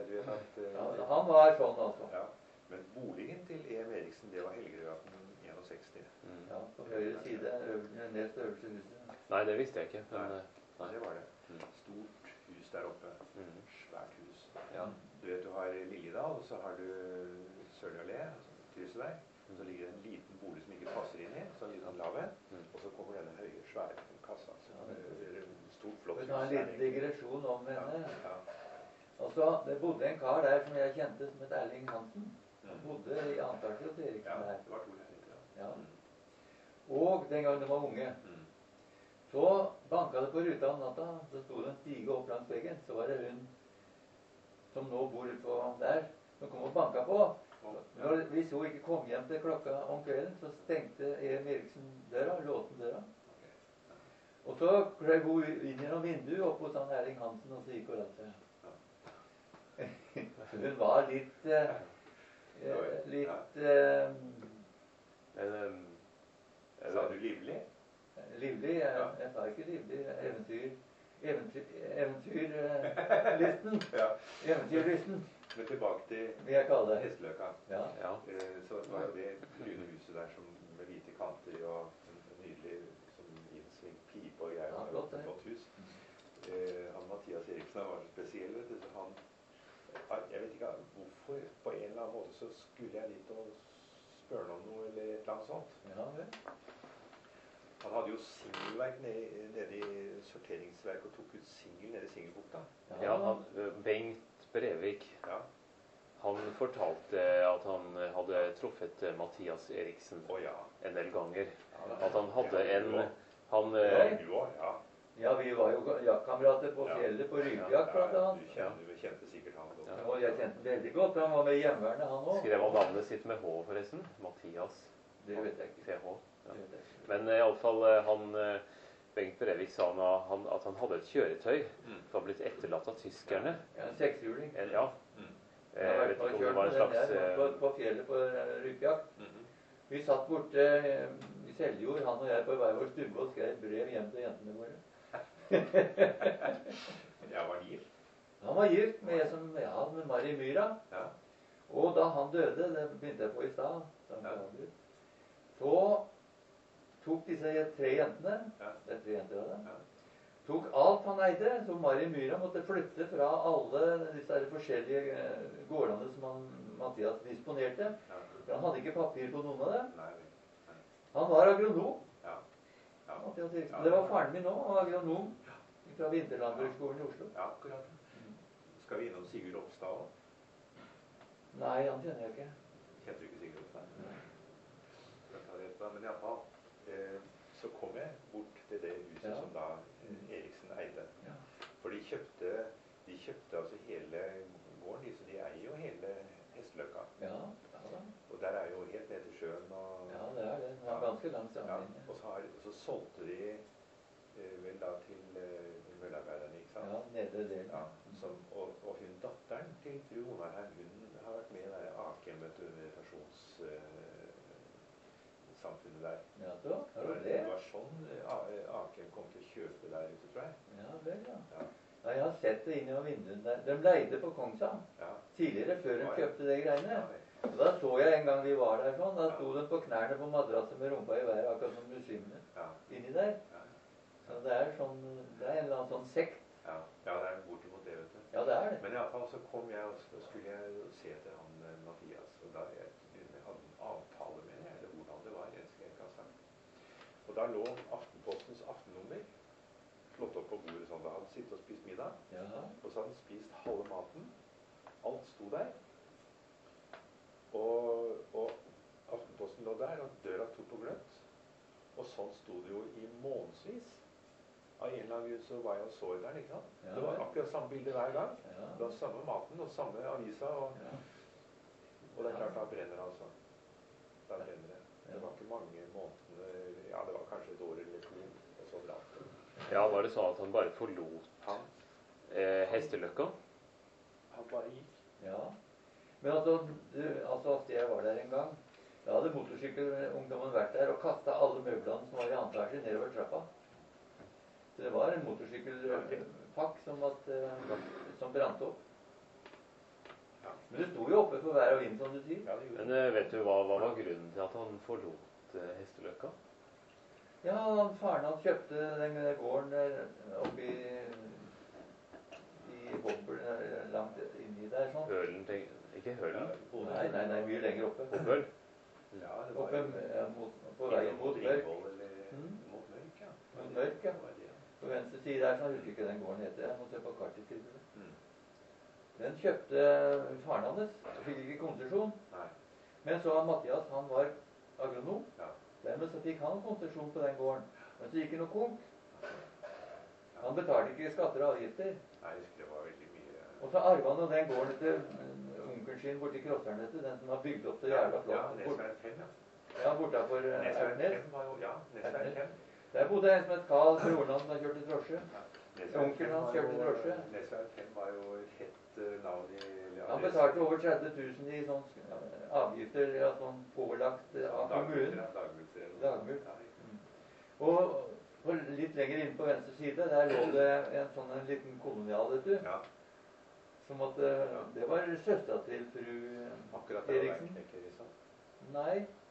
du vet at eh, Ja, han var sånn, altså. ja. Men boligen til E M Eriksen, det var Helgegaten seksogseksti. Mm. Ja, på høyre side, øver- nest øverste huset. Nei, det visste jeg ikke. Men, Nei. eh, nei. Det var det. Mm. Stort hus der oppe. Mm. Svært hus. Ja. Du vet, du har Liljedal, og så har du Sørli allé, altså krysset der. Så ligger det en liten bolig som ikke passer inn i, så en liten lave. Mm. Og så kommer denne høye, svære kassa. Så Ja, det- eh, stort, flott Vi tar en liten digresjon om Ja, henne. ja. Altså, det bodde en kar der som jeg kjente som het Erling Hansen. Han Mm. bodde i Antarktis hos Eriksen Ja, der. det var to leiligheter, ja. Ja. Mm. Og den gangen de var unge, Mm. så banka det på ruta om natta. Så sto det en stige opp langs veggen. Så var det hun som nå bor på der, som kom og banka på. Og, ja. Når, hvis hun ikke kom hjem til klokka om kvelden, så stengte E M Eriksen døra, låste døra. Og så kløy hun inn gjennom vinduet opp hos han Erling Hansen, og så gikk hun og la seg. Hun var litt eh, eh, litt eh, Men, eh, Sa du livlig? livlig. Jeg, Ja. jeg sa ikke livlig. Eventyr Eventyr Eventyrlysten. Ja. Eventyrlysten, Men tilbake til vil jeg kalle det. Hesteløkka. Ja. ja. Eh, Så var jo det lune huset der som, med hvite kanter og en nydelig som innsvingt pipe og greier. Ja, Det flott, var et det. flott hus. Eh, han Mathias Eriksen han var så spesiell, vet du, så han han- jeg vet ikke hvorfor, på en eller annen måte så skulle jeg dit og spørre ham om noe eller et eller annet sånt. Ja, vel. Han hadde jo singelverk nede, i- nede i sorteringsverk og tok ut singel nede i Singelbukta. ja han, eh, Bengt Brevik, Ja. han fortalte at han hadde truffet eh, Mathias Eriksen Å ja. en del ganger. Ja, At han hadde ja, en du også. han, Ja, eh, du også, ja. Ja, vi var jo jaktkamerater på Ja. fjellet på Ja, ryggjakt, blant ja, annet. Du kjente, du kjente sikkert han godt. Ja. Og jeg kjente ham veldig godt. Han var med i Hjemmeværnet, han òg. skrev han navnet sitt med H, forresten. Mathias Det vet jeg ikke. T H. Ja. Det vet jeg ikke. Men eh, iallfall han eh, Bengt Brevik sa han, han, at han hadde et kjøretøy Mm. som var blitt etterlatt av tyskerne. Ja, en sekshjuling. En, ja. Mm. Eh, Jeg har Jeg vært vet på ikke om kjørt det var med en den slags der, eh, på, på fjellet på eh, ryggejakt. Mhm. Vi satt borte eh, i Seljord, han og jeg, på hver vår stubbe og skrev brev hjem til jentene våre. Ja, var han gift? Han var gift med, som, ja, med Mari Myra. Ja. Og da han døde, det begynte jeg på i stad, da han Ja. ble avdød, så tok disse tre jentene, Ja. det er tre jenter av dem, Ja. tok alt han eide, så Mari Myra måtte flytte fra alle disse her forskjellige eh, gårdene som han, Mathias disponerte. Ja. For han hadde ikke papir på noen av dem. Nei. Han var agronom. Ja. Ja. Mathias Eriksen. Det var faren min òg, han var agronom fra Vinterlandbruksskolen i Oslo. Ja, akkurat. Skal vi innom Sigurd Ropstad også? Nei, han kjenner jeg ikke. Kjente du ikke Sigurd Ropstad? Skal ta det etterpå. Men i alle fall, eh, så kom jeg bort til det huset Ja. som da eh, Eriksen eide. Ja. For de kjøpte, de kjøpte altså hele gården, de, så de eier jo hele Hesteløkka. Ja, ja da. Og der er jo helt ned til sjøen og... Ja, det er det. Det var ganske langt Ja, sammenlignet. og så, har, så solgte de eh, vel da til eh, møllearbeiderne, ikke sant? Ja, nedre del. Ja, som, og, og hun datteren til fru Onarheim, hun har vært med i det der Akem, vet du, meditasjonssamfunnet der. Ja, så har du Det det? var sånn eh, A- Akem kom til å kjøpe der ute, tror jeg. Ja vel, ja. Ja. Ja, jeg har sett det inne av vinduene der. De leide på Kongshamn Ja. tidligere, før de Ja, ja. kjøpte de greiene. Ja, Og da så jeg en gang vi var der sånn, da sto de på knærne på madrasset med rumpa i været, akkurat som muslimene ja, inni der. ja, Så det er sånn, det er en eller annen sånn sekt. ja. Ja, det er bortimot det, vet du. Ja, det er det. Men i alle fall så kom jeg, og så skulle jeg se til han eh, Mathias, og da jeg, jeg hadde en avtale med det, eller hvordan det var, jeg skal ikke ha sagt. Og da lå Aftenpostens aftennummer slått opp på bordet sånn, da hadde han sittet og spist middag, Ja, og så hadde han spist halve maten, alt sto der, og, og Aftenposten lå der, og døra tok på gløtt, og sånn sto det jo i månedsvis. Av en eller annen grunn så var jeg og så etter den, ikke sant? Ja, Det var vel. akkurat samme bilde hver gang. ja. Det var samme maten og samme avisa, og, Ja. og det er klart da brenner det altså. Da brenner det. Det var ikke mange månedene, ja det var kanskje et år eller to, og så brant det. Ja, var det sånn at han bare forlot Han, eh, Hesteløkka? han bare gikk. Ja. Men altså, du, altså at jeg var der en gang, da hadde motorsykkelungdommen vært der og kastet alle møblene som var i antasje nedover trappa. Så det var en motorsykkelpakk som, at, eh, som brant opp. Men det sto jo oppe for vær og vind, som du sier. Ja, det gjorde Men eh, vet du hva, hva var grunnen til at han forlot eh, Hesteløkka? Ja, han- faren hans kjøpte den der gården der oppe i, i Hobøl, der, langt inni der sånn. Hølen, tenk, ikke Hølen? Nei, nei, nei, mye lenger oppe. Hobøl? Ja, det var Oppe jo ja, mot, på veien mot Mørk. Ringvoll eller Mm. mot Mørk, ja. Mot Mørk, ja. Det var det, ja. På venstre side der, så jeg husker ikke den gården heter. Jeg må se på kartet til det. Mm. Den kjøpte faren hans. Fikk ikke konsesjon. Nei. Men så han Mathias, han var agronom. Ja. Dermed så fikk han konsesjon på den gården. Men så gikk det noe konk. Han betalte ikke skatter og avgifter. Nei, jeg husker det var veldig mye... Og så arva han jo den gården til mm, onkelen sin borti Krosseren, vet du. Den som har bygd opp det jævla Ja, flott. Bort, Nesvær fem, ja. ja, bortafor eh, Nesvær Ertnes. fem var jo, ja, Nesvær fem. Der bodde en som het Karl, broren hans, som kjørte drosje. Nesvær Onkelen fem hans var kjørte jo- drosje. Nesvær fem var jo et hett eh, navn i... eller Han adresse. betalte over tretti tusen i sånn ja, avgifter, ja, sånn pålagt eh, av kommunen. Dagmulter, dagmulter eller noe. Dagmult. Ja, ikke sant. Og på litt lenger inn på venstre side, der lå det en sånn en liten kolonial, vet du. Ja, Som at eh, det var søstera til fru akkurat der var Eriksen. det ikke liksom. Nei.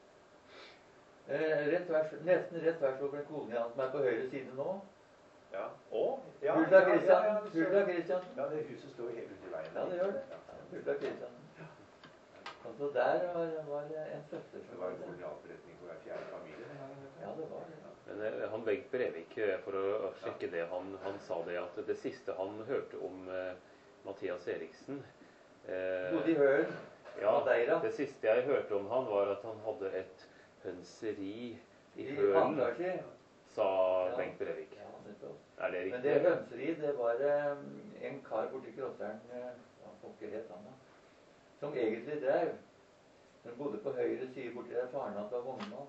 Eh, rett tvers, nesten rett tvers over den kolonialen som er på høyre side nå. Ja. Å? Ja, Hulda ja, ja, Kristian. ja, vi så- Hulda Kristian. Ja, det huset står helt ute i veien. Ja, det gjør det. Ja. Hulda Kristian. Altså der var, var en søster Det som var var en det. kolonialforretning for hver fjerde familie den gangen. vet du. Ja, det var det. Men eh, han Bengt Brevik, eh, for å sjekke det, han, han sa det at det siste han hørte om eh, Mathias Eriksen eh, Bodde i Hølen. ja, Madeira. det siste jeg hørte om han var at han hadde et hønseri i I Hølen, Andarski. sa Ja. Bengt Brevik. Ja, nettopp. Er det Men riktig? det hønseriet, det var eh, en kar borti Krosseren, eh, hva pokker het han da, som egentlig drev. Den bodde på høyre side borti der faren hans var vognmann.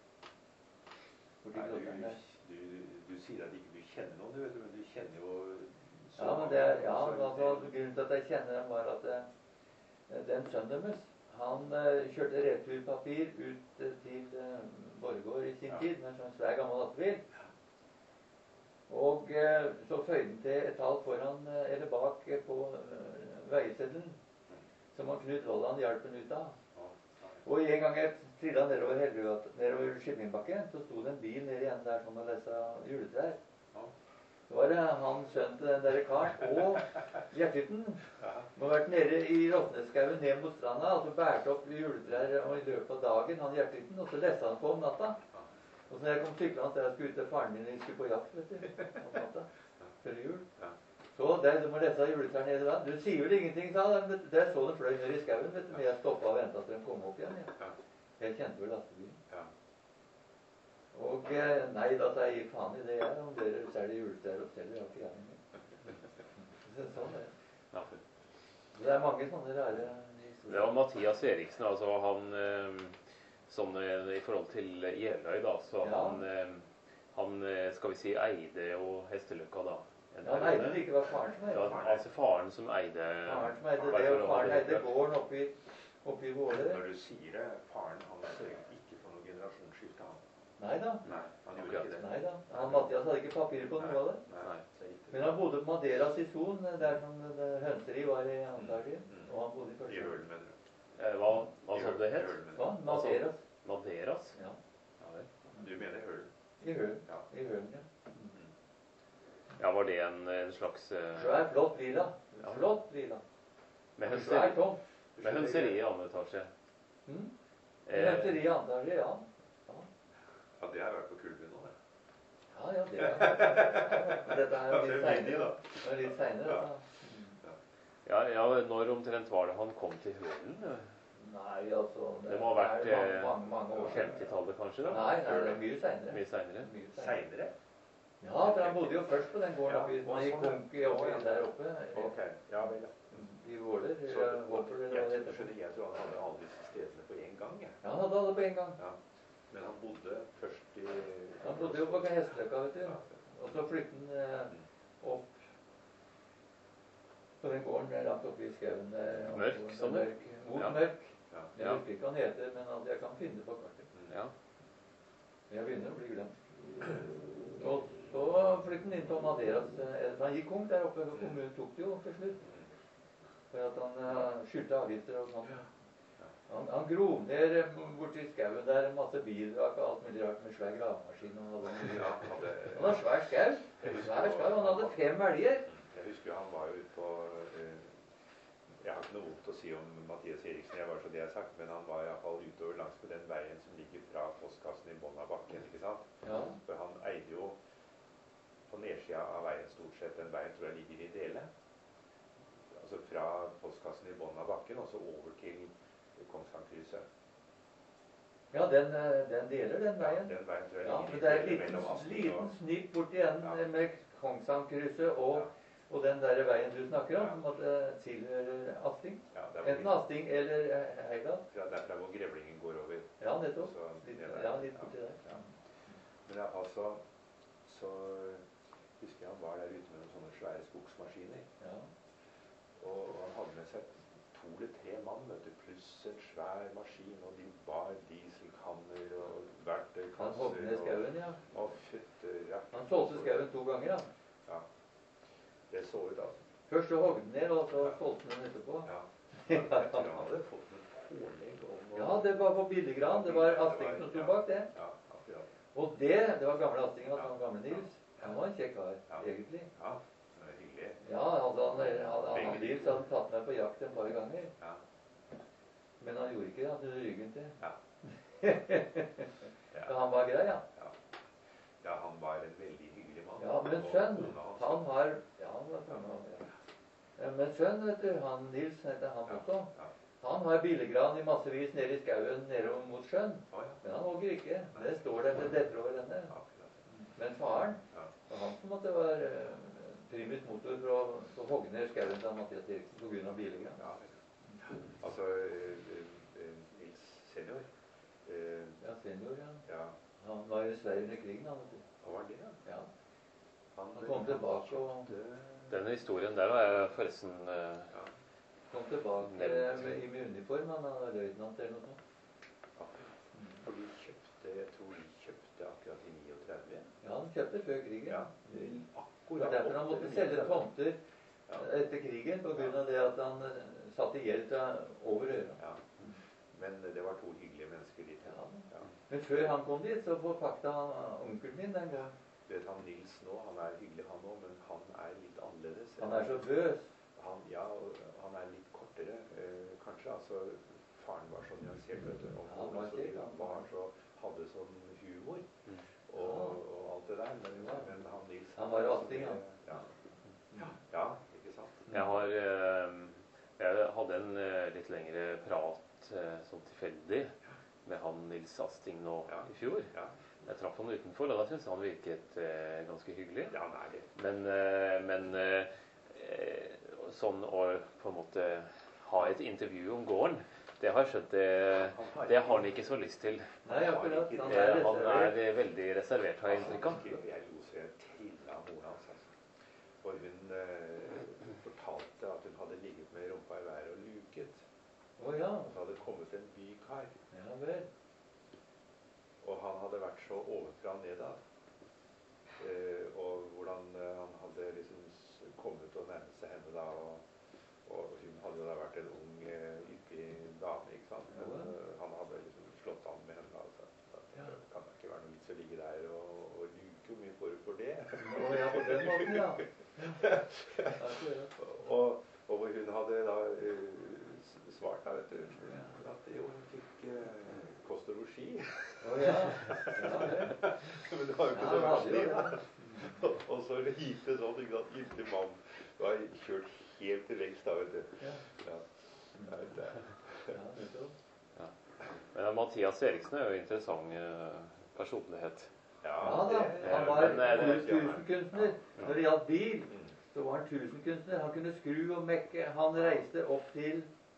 Borti Nei, Krosseren der. du, du, du sier at ikke du kjenner noen, du vet, men du kjenner jo... så Ja, men mange, det, ja, så- altså, grunnen til at jeg kjenner dem var at eh, den sønnen deres, han eh, kjørte returpapir ut eh, til eh, Borregaard i sin Ja. tid, med en sånn svær gammel lastebil. Og eh, så føyde han til et tall foran, eh, eller bak eh, på eh, veiseddelen, som han Knut Rolland hjalp han ut av. Ja, ja. Og en gang jeg trilla nedover Helgegata, nedover Skippingbakken, så sto det en bil nede igjen der som hadde lesa juletrær. Ja. Så var det han sønnen til den der karen og Gjerthytten. Ja. Han har vært nede i Rotneskauen ned mot stranda, og så bærte opp juletrær og i løpet av dagen, han Gjerthytten, og så leste han på om natta. Og så når jeg kom syklende til jeg skulle ut til faren min, vi skulle på jakt, vet du, om natta, før jul. Ja. Så der, du må lese juletrær nede der. Du sier vel ingenting, sa han. vet du. Der så de fløy ned i skauen, vet du, men jeg stoppet og ventet til de kom opp igjen. Jeg, Ja. jeg kjente vel lastebilen. Ja. Og eh, nei, da sa jeg, gi faen i det jeg, om dere selger juletrær og selger, jeg har ikke jeg. Sånn er det. Ja. Det er mange sånne rare historier. Ja, Mathias Eriksen, altså han eh, sånn eh, i forhold til Jeløy, da, så Ja. han, eh, han eh, skal vi si, eide jo Hesteløkka, da. En Ja, han periode. eide det ikke, var faren som eide Ja, det. altså faren som eide Faren som eide bare det, for og å ha faren det eide klart. gården oppi, oppi Våler. Når du sier det, faren han sørget ikke for noe generasjonsskifte, han. Nei da, Nei, han gjorde Akkurat. ikke det. nei da. Han Mathias hadde ikke papirer på noe av det. Nei, så gikk det. Men han bodde på Madeiras i Son, der som det hønseri var i Antalya. Mm. Og han bodde i I første. Hølen, mener du? eh, Hva, hva I sa du det het? Hølen, mener Hva? Madeiras. Madeiras? Ja. Ja, vel. du. Du mener Hølen? I Hølen. Ja. I Hølen, ja. Ja, var det en, en slags eh, Svær, flott villa. Ja. Flott villa. med Svær hønseri, tomt. med hønseri i annen etasje? Mm. Eh, Hønseri i Antalya, ja. Ja, det har vært på Kulbyen nå, det. Ja, ja, det er Men dette er jo litt Ja, det er seinere. Det er litt seinere, Ja. altså. ja, ja, når omtrent var det han kom til Hølen? Nei, altså Det må ha vært er mange, eh, mange, mange år siden. femtitallet kanskje, da? Nei, nei, det er mye seinere. Mye seinere? Mye senere. Seinere? Ja, for han bodde jo først på den gården Ja, oppi, og han gikk sånn, ja. konk i oppi Å, ja. der oppe. Ok, ja vel, ja. I Våler, Så, eller Våper, eller hva det jeg, heter. skjønner, jeg tror han hadde alle disse stedene på en gang, jeg. Ja, han hadde alle på en gang. Ja. Men han bodde først i... Han bodde jo på Hesteløkka, vet Ja. du. Og så flyttet han eh, opp på den gården der langt oppe i skauen der. oppe Mørk, hvor- sa du? Mørk. Mot Ja. Mørk. Ja. Jeg Ja. husker ikke hva han heter, men at jeg kan finne det på kartet. Ja. Jeg begynner å bli glemt. Og så flyttet han inn på Madeiras. eh, Han gikk konk der oppe, og kommunen tok det jo til slutt. For at han uh, skyldte avgifter og sånn. Han, han grov ned eh, borti skauen der, masse bilvrak og alt mulig rart med svær gravemaskin. Og hadde mye. Ja, han hadde, Han hadde svær skau. Svær skau. Han hadde fem elger. Jeg husker jo han var jo ute på eh, Jeg har ikke noe vondt å si om Mathias Eriksen, jeg var så det jeg har sagt, men han var iallfall utover langs på den veien som ligger fra postkassen i bånn av bakken. Ikke sant? Ja. For han eide jo på nedsida av veien stort sett. Den veien tror jeg ligger i Dele. Altså fra postkassen i bånn av bakken og så over til Kongshamnkrysset. Ja, den, den deler den veien. Ja, den veien tror jeg Ja, ligger men i det er en Dele liten, mellom Asken liten og snitt borti enden Ja. med Kongshamnkrysset og, Ja. og den der veien du snakker om, Ja. som at det tilhører Asting. Ja, der hvor Enten Asting eller eh, Heidal. fra derfra hvor grevlingen går over. Ja, nettopp. Så Litt, ned der. ja, litt borti der. Ja. Men ja, altså, så husker jeg han var der ute med noen sånne svære skogsmaskiner. Ja. Og han hadde med seg to eller tre mann, vet du, pluss en svær maskin, og de bar dieselkanner og Han verktøykasser. hogg ned skauen, ja. Og, og fytterakker. Han solgte skauen to ganger, ja. Ja. Det så ut, altså. Først så hogg den ned, og så solgte han den etterpå. Ja. Jeg tror han hadde fått noen pålegg om å... Ja, det var på Billigran. Det var Asting som sto bak det. Ja, akkurat. Og det, det var gamle Asting, altså han gamle Nils. Han var en kjekk kar, Ja. egentlig. Ja, det er hyggelig. Ja, altså han, han, han, han Nils hadde tatt meg på jakt et par ganger. Ja. Men han gjorde ikke det, han hadde ryggen til. Ja. Så han var grei, ja. Ja. Ja, han var en veldig hyggelig mann. Ja, men Og sønn, kona hans- han har Ja, han var kona, ja. Ja, men sønn, vet du, han Nils heter han Ja, også. ja. Han har billegran i massevis nede i skauen nede mot sjøen. Å, ja. Men han hogger ikke. Det står der til detter over henne. Akkurat. Men faren, Ja. det var han som måtte være eh, primus motor for å, for å hogge ned skauen til Mathias Eriksen på grunn av billegran. Ja, altså eh, eh, Nils senior eh, Ja, senior, ja. Ja, Han var i Sverige under krigen, han, vet du. hva var det? da? Ja. Han, Han kom tilbake og Den historien der har jeg forresten eh, Ja, kom tilbake Nevnt. med, i med uniform. Han var løytnant eller noe sånt. akkurat. Og vi kjøpte, jeg tror vi kjøpte akkurat i niogtredve. Ja, han kjøpte før krigen. Ja. Det Akkurat. var derfor han måtte selge tomter Ja. etter krigen, på grunn av det at han eh, satt i gjeld til over øra. Ja. Men det var to hyggelige mennesker dit. Ja. Ja. Men før han kom dit, så forpakta onkelen min den gang. Vet han Nils nå, han er hyggelig han òg, men han er litt annerledes. Han er så bøs. Han, ja, og han er litt kortere, eh, kanskje. Altså, faren var så nyansert, vet du. Og Ja, han var så kjekk, de han. var så, hadde sånn humor Mm. og, og alt det der. Men, Ja. men han Nils Han var rasting, han. Ja. Ja. ja, ikke sant? Jeg har eh, Jeg hadde en eh, litt lengre prat eh, sånn tilfeldig med han Nils Asting nå Ja. i fjor. Ja, Jeg traff han utenfor, og da syntes jeg han virket eh, ganske hyggelig. ja han er det. Men, eh, men eh, eh, sånn å på en måte ha et intervju om gården, det har jeg skjønt det, det har han ikke så lyst til. Nei, akkurat. Han Eh, er Han reservert. er veldig reservert, har jeg inntrykk av. Jeg lo så jeg trilla moren hans. Altså. For hun eh, fortalte at hun hadde ligget med rumpa i været og luket. Å ja. Og så hadde det kommet en bykar. Ja vel. Og han hadde vært så ovenfra og nedad. Eh, og hvordan eh, han hadde liksom s- kommet og nærmet seg henne da. Og, og hun hadde jo da vært en ung, eh, ypig dame, ikke sant. Men Ja. eh, han hadde liksom slått an med henne. Altså. At Ja. det kan da ikke være noe vits å ligge der og, og luke. Hvor mye får du for det? Å ja, på den måten, ja. Akkurat. og, og hvor hun hadde da eh, s- svart da, vet du, at jo, hun fikk eh, kost og losji. Å ja. Ja vel. Men det var jo ikke Ja, så han verst hadde jo det. det. Og så gikk det sånn, ikke sant, gifte mann var kjørt helt til lengst da, vet du. Ja. Ja. Nei, det, Ja, nettopp. Men Mathias Eriksen er jo en interessant eh, personlighet. ja, Ja da, det- han var Men, eh, det- tusenkunstner. Når det gjaldt bil, Mm. så var han tusenkunstner. Han kunne skru og mekke. Han reiste opp til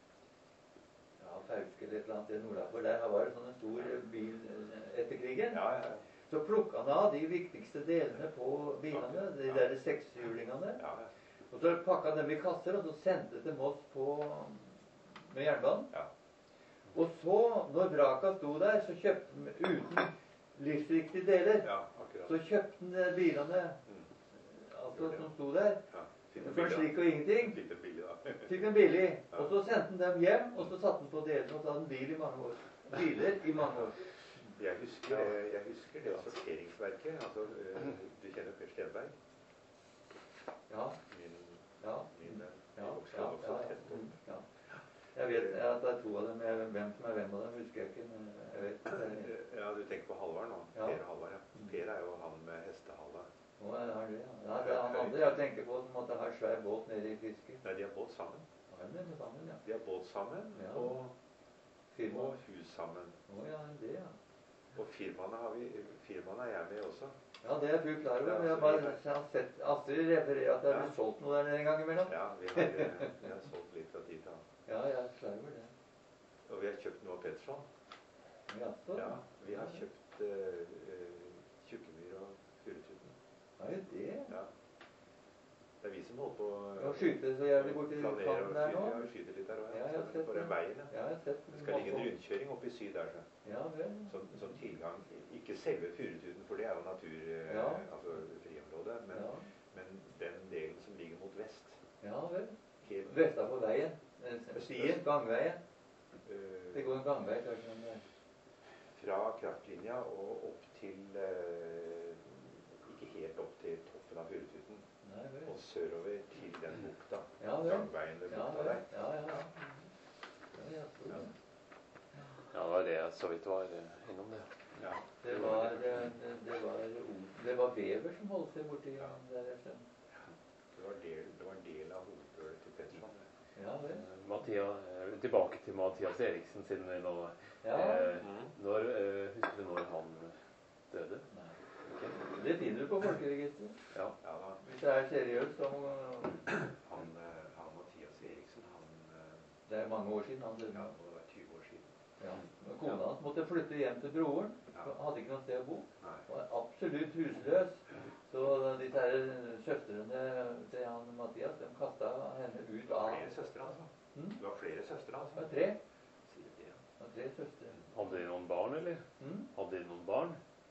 ja, Fauske eller et eller annet i Nord-Afrika. Der var det sånn en stor bil eh, etter krigen. Ja, ja, Så plukka han av de viktigste delene på bilene, de der sekshjulingene. ja, ja. Og så pakka han dem i kasser, og så sendte til Moss på, med jernbanen. Ja. Og så, når vraka sto der, så kjøpte han uten livsviktige deler. Ja, akkurat. Så kjøpte han bilene Mm. altså, som sto der. Ja. Fikk for den slik billig, og ingenting. da. Fikk den billig, da. Fikk den billig. Og så sendte han dem hjem, og så satte han på delene, og så hadde han bil i mange år. Biler i mange år. Jeg husker, det- jeg husker det sorteringsverket. Altså, øh, du kjenner Per Stenberg? Ja, Min, ja, min venn. Vi ja, vokste ja, også ja, tett ja, opp. ja. Jeg vet at det er to av dem. Jeg- Hvem som er hvem av dem, husker jeg ikke. Men jeg vet at det er... Ja, du tenker på Halvard nå. Ja. Per Halvard, ja. Per er jo han med hestehale. Å, jeg har det, ja. Ja, det er han andre jeg tenker på som måtte ha svær båt nede i fisket. Nei, de har båt sammen. Har de det sammen, ja? De har båt sammen, Ja. og, Firma. og hus sammen. Å, ja, det, ja. Og firmaene har vi, firmaene er jeg med også. Ja, det er jeg fullt klar over. Ja, Men jeg så bare vi har- jeg har sett Astrid referere at det er Ja. blitt solgt noe der nede en gang imellom. Ja, vi har, eh, vi har solgt litt fra tid til annen. Ja, jeg er klar over det. Og vi har kjøpt noe av Petterson. Jaså? Ja, vi har kjøpt uh, Tjukkemyr og Furututen. Er det det? Ja. Det er vi som holder på Å skyte så jævlig borti planere kanten og der skyte, nå? ja, vi skyter litt der også, Ja, jeg har sett på det. den veien. Ja. Ja, jeg har sett Det skal ligge en rundkjøring oppe i syd der, så. Ja, vel. Som, som tilgang, ikke selve Furututen, for det er jo natur, eh, Ja. altså friområde, men, Ja, men den delen som ligger mot vest. ja vel. Helt, Vesta på veien. Eh, Stien, gangveien. eh, Det går en gangvei kanskje den der. fra kraftlinja og opp til, eh, ikke helt opp til toppen av Furututen, Nei vel. og sørover til den bukta, Ja vel. gangveien ved Ja bukta vel. der. Ja, ja, ja. Ja, jeg tror det. Ja, det var det jeg så vidt var eh, innom det. Ja. Det var, det, det, det var, det var bever som holdt seg borti der. Jeg skjønner. Det var del, det var en del av hovedbølet til Petterson. det. Ja vel. Eh, Mathias, eh, tilbake til Mathias Eriksen, siden vi nå Ja. eh, når, eh, Husker du når han døde? Nei. Ikke? Det finner du på folkeregisteret. Ja. Ja da, Hvis det er seriøst, så må han, eh, han Mathias Eriksen, han, eh, det er mange år siden han ja, døde. det må være tyve år siden. Ja. Men Kona hans måtte flytte hjem til broren. Ja. Hadde ikke noe sted å bo. Nei. Var absolutt husløs. Så disse her søstrene til han Mathias, de kasta henne ut Det var av flere søstre, altså. Mm. Det var flere søstre, Det altså. var tre. Sier det, ja. Det var tre søstre. Hadde de noen barn, eller? Mm? Hadde de noen barn?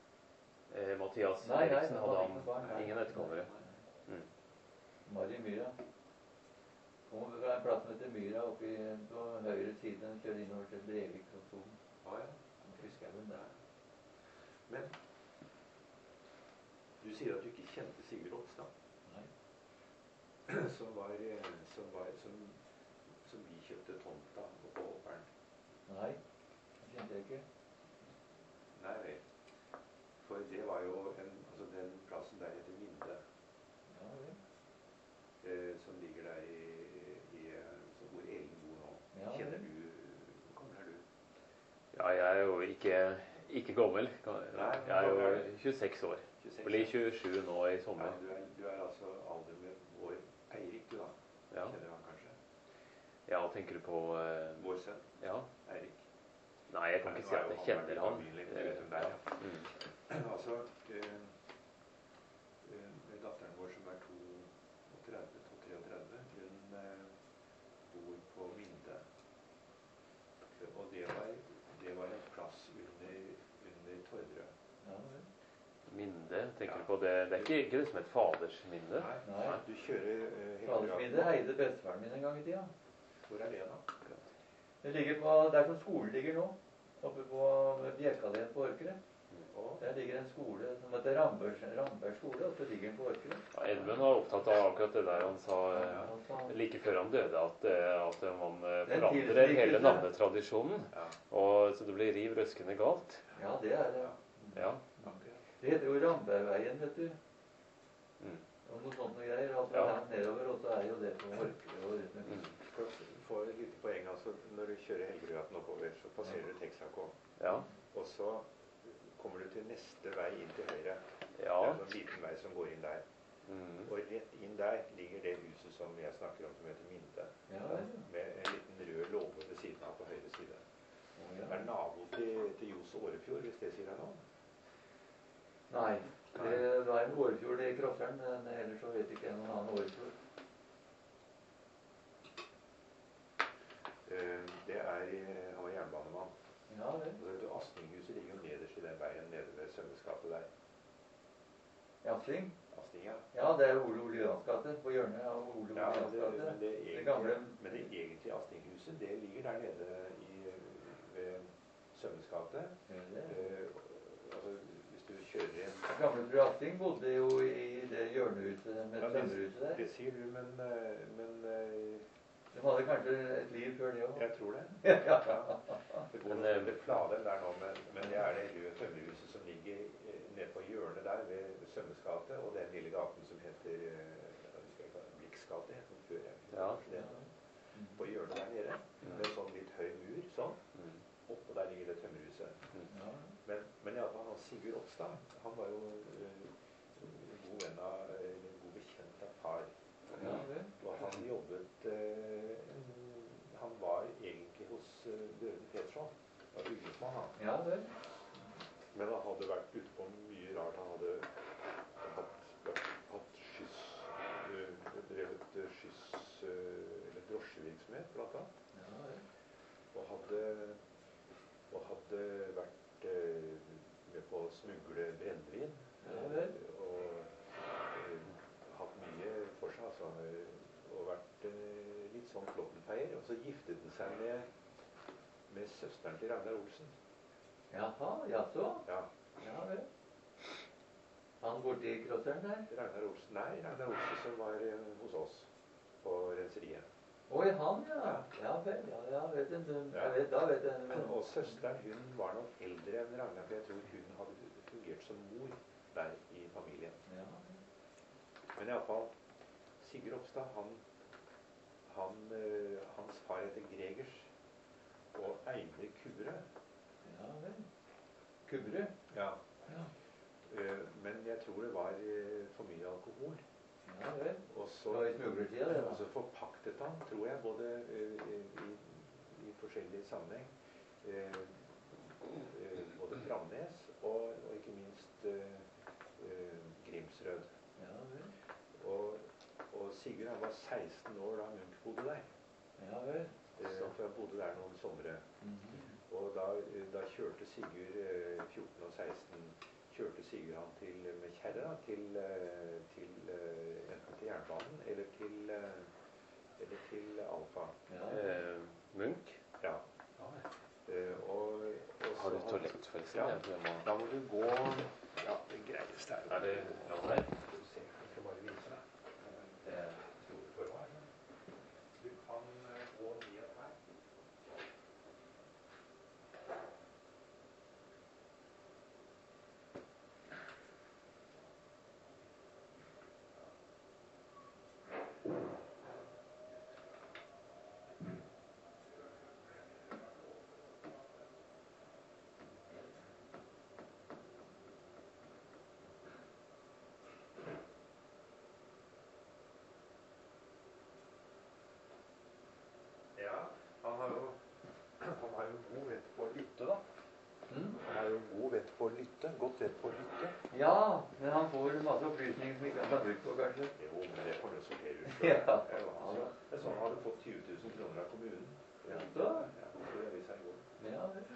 Eh, Mathias Nei, nei, Eriksen, han hadde hadde han ikke noe barn, nei. ingen etterkommere? Nei. Mm. Mari Myra. Kommer fra en plass som heter Myra, oppe i- på høyre side. Den kjører innover til Brevik og Son. Ja, ja. Husker jeg vel der. Men du sier at du ikke kjente Sigurd Ropstad, Nei. som var, eh, som var, som, som vi kjøpte tomta på Åperen. Nei, det kjente jeg ikke. Nei vel. For det var jo en, altså den plassen der heter Minde, Ja vel. eh, som ligger der i, i eh, som hvor Ellen bor nå. Ja, Kjenner vel. du, hvor gammel er du? Ja, jeg er jo ikke, ikke gammel. Nei, Jeg er hvor gammel er jo tjueseks år. tjueseks? Blir tjuesju nå i Ja, sommer. du er, du er altså alder med vår Eirik, du da. Ja, Kjenner du han kanskje? ja tenker du på eh, Vår sønn, Ja. Eirik. Nei, jeg kan Nei, ikke nå si er at jo jeg han kjenner veldig han. familie, du Eh, vet hvem det er, ja. Mm. Altså, eh, eh, med datteren vår som er to og tretti, to treogtredve, hun eh, bor på Minde. Og det var, det var en plass under, under Tordrød. Ja vel. Minde, tenker du på det? Det er ikke, ikke det som et faders minne? Nei, Nei. du kjører eh, Fadersmiddag eide bestefaren min en gang i tida. Hvor er det da? Det ligger på, der som skolen ligger nå. Oppe på Bjerkadelen på Orkeret. Og, Der ligger en skole som heter Ramberg, Ramberg skole, og så ligger den på Orkeret. Ja, Edmund var opptatt av akkurat det der han sa eh, Og så- like før han døde, at, eh, at man eh, Den forandrer hele tilsnikelse. navnetradisjonen. ja, Og, så det blir riv røskende galt. Ja, det er det. Ja. akkurat. Det heter jo Rambergveien, vet du. Mm. Og noe sånt noe greier. Altså Ja. langt nedover, og så er jo det på Orkeret. Og Mm. For å få et lite poeng, altså, når du kjører Helgerugaten oppover, så passerer du Texaco. Ja. Og så kommer du til neste vei inn til høyre. Ja. Det er en sånn liten vei som går inn der. Mm. Og rett inn der ligger det huset som jeg snakker om, som heter Minde. Ja, vel. Med en liten rød låve ved siden av på høyre side. Å, Det ja. er nabo til, til Johs Årefjord, hvis det sier deg noe. Nei. Det var en Årefjord i Krosseren, men ellers så vet ikke jeg noen annen Årefjord. Eh, Det er, i- han var jernbanemann. Ja vel. Og vet du, Asninghuset ligger jo nederst i den veien nede ved Sømmeskapet der. Jasling? Astinga. Ja, det er Ole Ole Johans gate, på hjørnet av Ole Ole Ja, Johans det, gate. men, det Det egentlige, gamle... men det egentlige Astinghuset, det ligger der nede i, ved Sømmes gate. Ja, det er... Eh, altså, hvis du kjører en... Gamle fru Asting bodde jo i det hjørnehuset med Ja, det, tømmerhuset der. det sier du, men, eh, men eh, De hadde kanskje et liv før det også. jeg tror det. Ja. Ja. Det går Men, noe eh, det Fladheim der nå, men, men det er det røde tømmerhuset som ligger eh, nede på hjørnet der ved Sømmes gate, og den lille gaten som heter eh, jeg husker ikke, Blix gate, het den før jeg. Ja. Det, på hjørnet der nede, med sånn litt høy mur, sånn. Mm. Oppå der ligger det tømmerhuset. Ja. Men, men i alle fall, han Sigurd Opstad, han var jo uh, god venn av, eller god bekjent av far. Ja, vel. Og han jobbet, uh, han var egentlig hos uh, Brødrene Petersson, var bygningsmann han. Ja, vel. Men han hadde vært ute på mye rart, han hadde hatt, hatt skyss, uh, drevet uh, skyss, uh, eller drosjevirksomhet blant annet. Ja, vel. Og hadde, og hadde vært eh, med på å smugle brennevin. Ja, vel. eh, og eh, hatt mye for seg, altså. eh, Og vært eh, litt sånn flåttenfeier. Og så giftet han seg med, med søsteren til Ragnar Olsen. Jaha, jaså? Ja, Ja, vel. Han borte i krosseren der? Ragnar Olsen. Nei, Ragnar Olsen som var eh, hos oss på renseriet. Oi, han, ja. Ja, vel. Ja, ja, vet du. Jeg vet, da vet jeg. Men... Og søsteren, hun var nok eldre enn Ragnar, for jeg tror hun hadde fungert som mor der i familien. Ja. Men i alle fall, Sigurd Opstad, han, han, øh, hans far heter Gregers, og Eine Kubberød. Ja, vel. Kubberud? Ja. Ja. Øh, men jeg tror det var øh, for mye alkohol. Ja, vel. Og så, Det var i smuglertida, det da. og så forpaktet han, tror jeg, både øh, i, i forskjellige sammenheng, øh, øh, både Framnes og, og ikke minst øh, øh, Grimsrød. Ja, vel. Og, og Sigurd han var seksten år da Munch bodde der. Ja, vel. Eh, for jeg bodde der noen somre. Mhm. Og da, da kjørte Sigurd, eh, fjorten og seksten, kjørte Sigurd han til, med kjerra til, eh, til eh, enten til jernbanen eller til, eh, eller til Alfa. Ja. Eh, Munch? Ja. Eh, og, og Har du så- toalett forresten? Ja. Jeg tror jeg må... Da må du gå. Ja, det greieste er Er det ja, her? Skal du se, jeg skal bare vise deg. Det er store forvar. Du kan eh, gå ned her. Ja, han har jo, han har jo god vett på å lytte, da. Mm. Han har jo god vett på å lytte, godt vett på å lytte. Ja, men han får masse opplysninger som ikke han har brukt på, kanskje. Jo, men det får du sortere ut. Ja. Det er jo altså, det er sånn han hadde fått tjue tusen kroner av kommunen. Ja, da. Ja, det tror jeg vi sa i går. Ja, vel.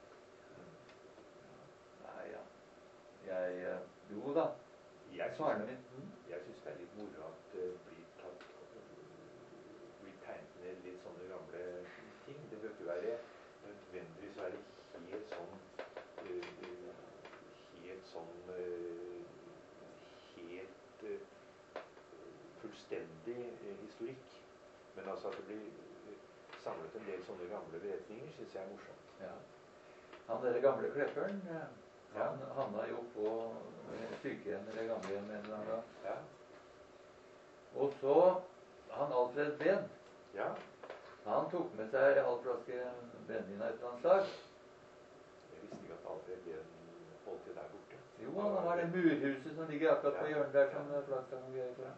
Nei, ja. Jeg, eh, jo da. Jeg Faren synes, min. Mm. jeg synes det er litt moro at det blir tatt, blir tegnet ned litt sånne gamle ting. Det bør ikke være nødvendigvis være helt sånn, eh, helt sånn, eh, helt eh, fullstendig eh, historikk. Men altså at det blir eh, samlet en del sånne gamle beretninger, synes jeg er morsomt. Ja. Han der gamle Klepperen, eh, han havna jo på eh, sykehjem eller gamlehjem en eller annen gang. Ja, Og så han Alfred Behn, ja. han tok med seg en halv flaske brennevin av et eller annet slag. Jeg visste ikke at Alfred Behn holdt til der borte. Jo, han har det murhuset som ligger akkurat på hjørnet der som flaska og greier på.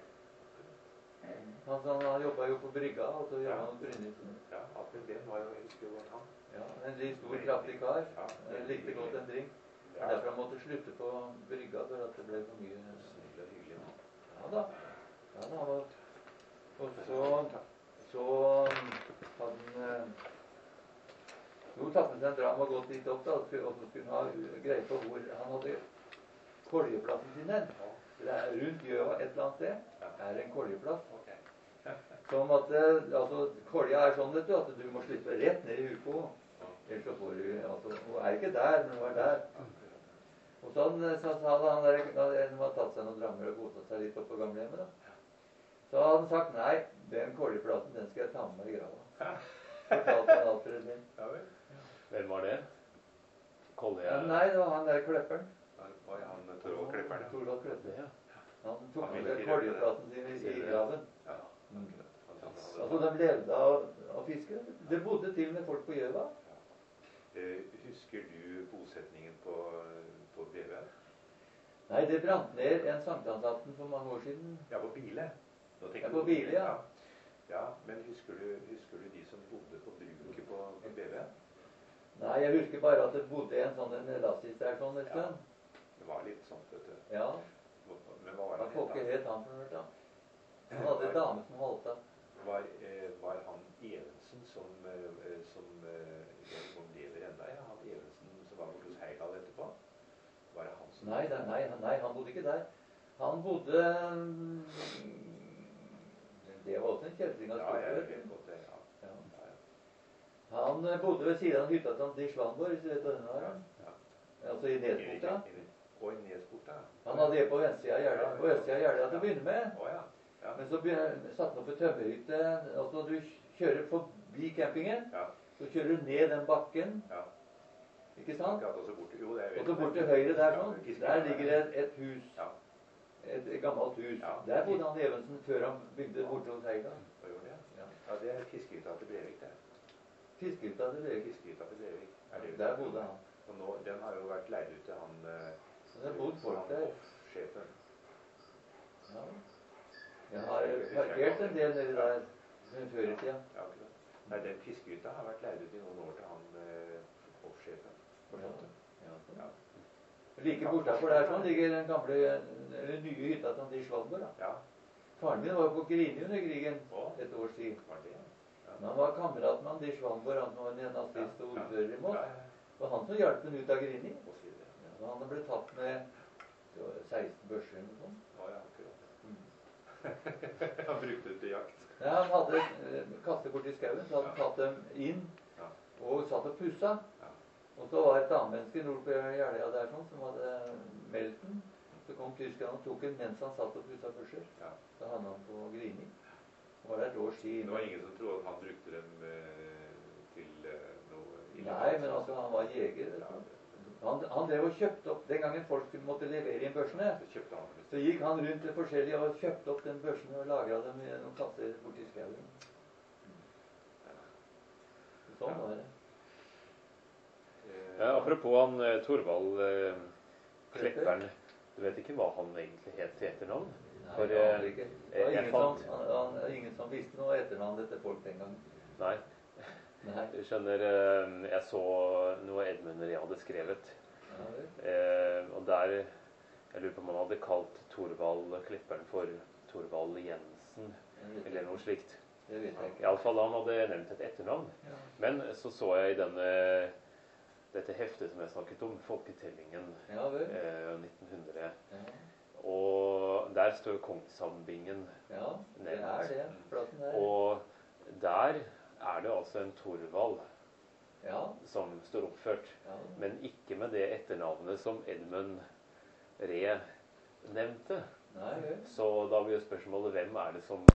Han, han, han jobba jo på brygga, og så jobba han hos Brynildsen. Ja, Alfred Behn var jo, jeg husker jo han. Ja, en litt stor, kraftig kar. Ja, Han likte godt en drink. Det er derfor han måtte slutte på brygga, for at det ble for mye. Snill og hyggelig. Ja da. Ja da, han var... Og så, så hadde han eh, jo tatt med seg en dram og gått litt opp da, og så skulle han ha greie på hvor han hadde koljeplassen sin hen. Det er rundt Gjøa et eller annet sted er en koljeplass. Ok. Som at eh, altså, kolja er sånn, vet du, at du må slippe rett ned i huet på. Ellers så får du altså, hun er ikke der, men hun er der. Og sånn så sa han der, når man har tatt seg noen drammer og godtatt seg litt opp på gamlehjemmet, da. Så hadde han sagt nei, den koljeplassen, den skal jeg ta med meg i grava. Fortalte han Alfred min. Ja vel. Hvem var det? Kolje? Ja, nei, det var han der klepperen. Oi, han Torvald Klepperen, ja. Torvald Klepperen. Ja. Han tok Han med ville seg ikke koljeplassen sin i, i graven. Ja. Mm. Han sa det. Altså, de levde av, av fiske. Det bodde til med folk på Gjøa. Eh, Husker du bosetningen på, på B V? Nei, det brant ned en sankthansaften for mange år siden. Ja, på Bile. Nå tenker Ja, du på Bile, ja. Ja, men husker du, husker du de som bodde på bruket på, på B V? Nei, jeg husker bare at det bodde en sånn en elastisk der sånn et Ja. sted. Det var litt sånn, vet du. Ja. Men hva var Hva han folket het het han for noe, da? Han hadde en dame som holdt av. da? Var, eh, var han Evensen som, eh, som eh, jeg vet ikke om lever enda, ja. Han Evensen som var borte hos Heidal etterpå? Var det han som... Nei, nei, nei, han- nei, han bodde ikke der. Han bodde mm, Det var også en kjeltring av Ja, jeg skogen. vet godt det, ja. Ja. Ja, ja. Han eh, bodde ved siden av hytta til Antti Svanborg, hvis du vet hvor den Ja, er. ja. Altså i Nesbukta. Og i Nesbukta. Han hadde det på venstresida av gjerdet. På østsida av gjerdet til å begynne med. Å ja. Ja. Men så begynner- satte han opp en tømmerhytte. Altså når du kjører forbi campingen, Ja. så kjører du ned den bakken. Ja. Ikke sant? Akkurat også bort, jo, det er Og så bort til høyre der Ja, sånn. fiske- Der ligger det et, et hus. Ja. Et, et gammelt hus. Ja. Der bodde han Evensen før han bygde borte hos Heidal. Hva gjorde det? Ja. Ja, det er fiskehytta til Brevik, det. Fiskehytta til Brevik. Fiskehytta til Brevik. Er det Der bodde han. Og nå, den har jo vært leid ut til han... eh, Så det bodde folk han der. hoffsjefen. Ja. Jeg har parkert en del nedi der før i tida. Ja, akkurat. Nei, den fiskehytta har vært leid ut i noen år til han eh, hoffsjefen. Fortalte. Ja, sånn. Ja. Like bortafor der sånn ligger den gamle, eller nye hytta til Antti Svanborg. da. Ja, Faren min var jo på Grini under krigen Å. et års tid. var det? Ja. Men han var kamerat med Antti Svanborg, han var en nazist og ordfører i Moss. Ja, ja. Det var han som hjalp ham ut av Grini. Å si det. Ja, så han ble tatt med det var seksten børser eller noe sånt. Å ja, akkurat. Mm. Han brukte det til jakt. Ja, han hadde eh, kastet bort i skauen, så hadde han tatt dem inn Ja. og satt og pussa. Ja. Og så var det et damemenneske nord på Jeløya der sånn, som hadde meldt den. Så kom tyskerne og tok den mens han satt og pussa børser. Ja. Da havna han på Grini. Og var der et års tid. Det var ingen som trodde at han brukte dem eh, til eh, noe illegalt. Nei, men altså, han var jeger. vet Ja, du. Han, han drev og kjøpte opp den gangen folk måtte levere inn børsene. så kjøpte han dem. Så gikk han rundt til forskjellige og kjøpte opp den børsene og lagra dem i noen kasser borti skauen. Sånn var det. Eh, Ja, apropos han eh, Torvald eh, Klepperen. Du vet ikke hva han egentlig het til etternavn? Nei, For, det eh, aner jeg ikke. Det var jeg ingen som, fant- han, han, det er ingen som visste noe etternavn etter folk den gangen. Nei. Nei. Du skjønner, eh, jeg så noe Edmunder jeg hadde skrevet. Ja, vel. Eh, og der, jeg lurer på om han hadde kalt Torvald Klepperen for Torvald Jensen, Jeg vet eller ikke. noe slikt. Det vet jeg ikke. Iallfall han hadde nevnt et etternavn. Ja. Men så så jeg i denne, dette heftet som jeg snakket om, Folketellingen Ja vel. eh, nitten hundre. Ja. Og der står Kongshavnbingen. ja, det er det. Plassen der. Og der er det altså en Torvald Ja. som står oppført. Ja. Men ikke med det etternavnet som Edmund Ree nevnte. Nei vel. Så da blir jo spørsmålet hvem er det som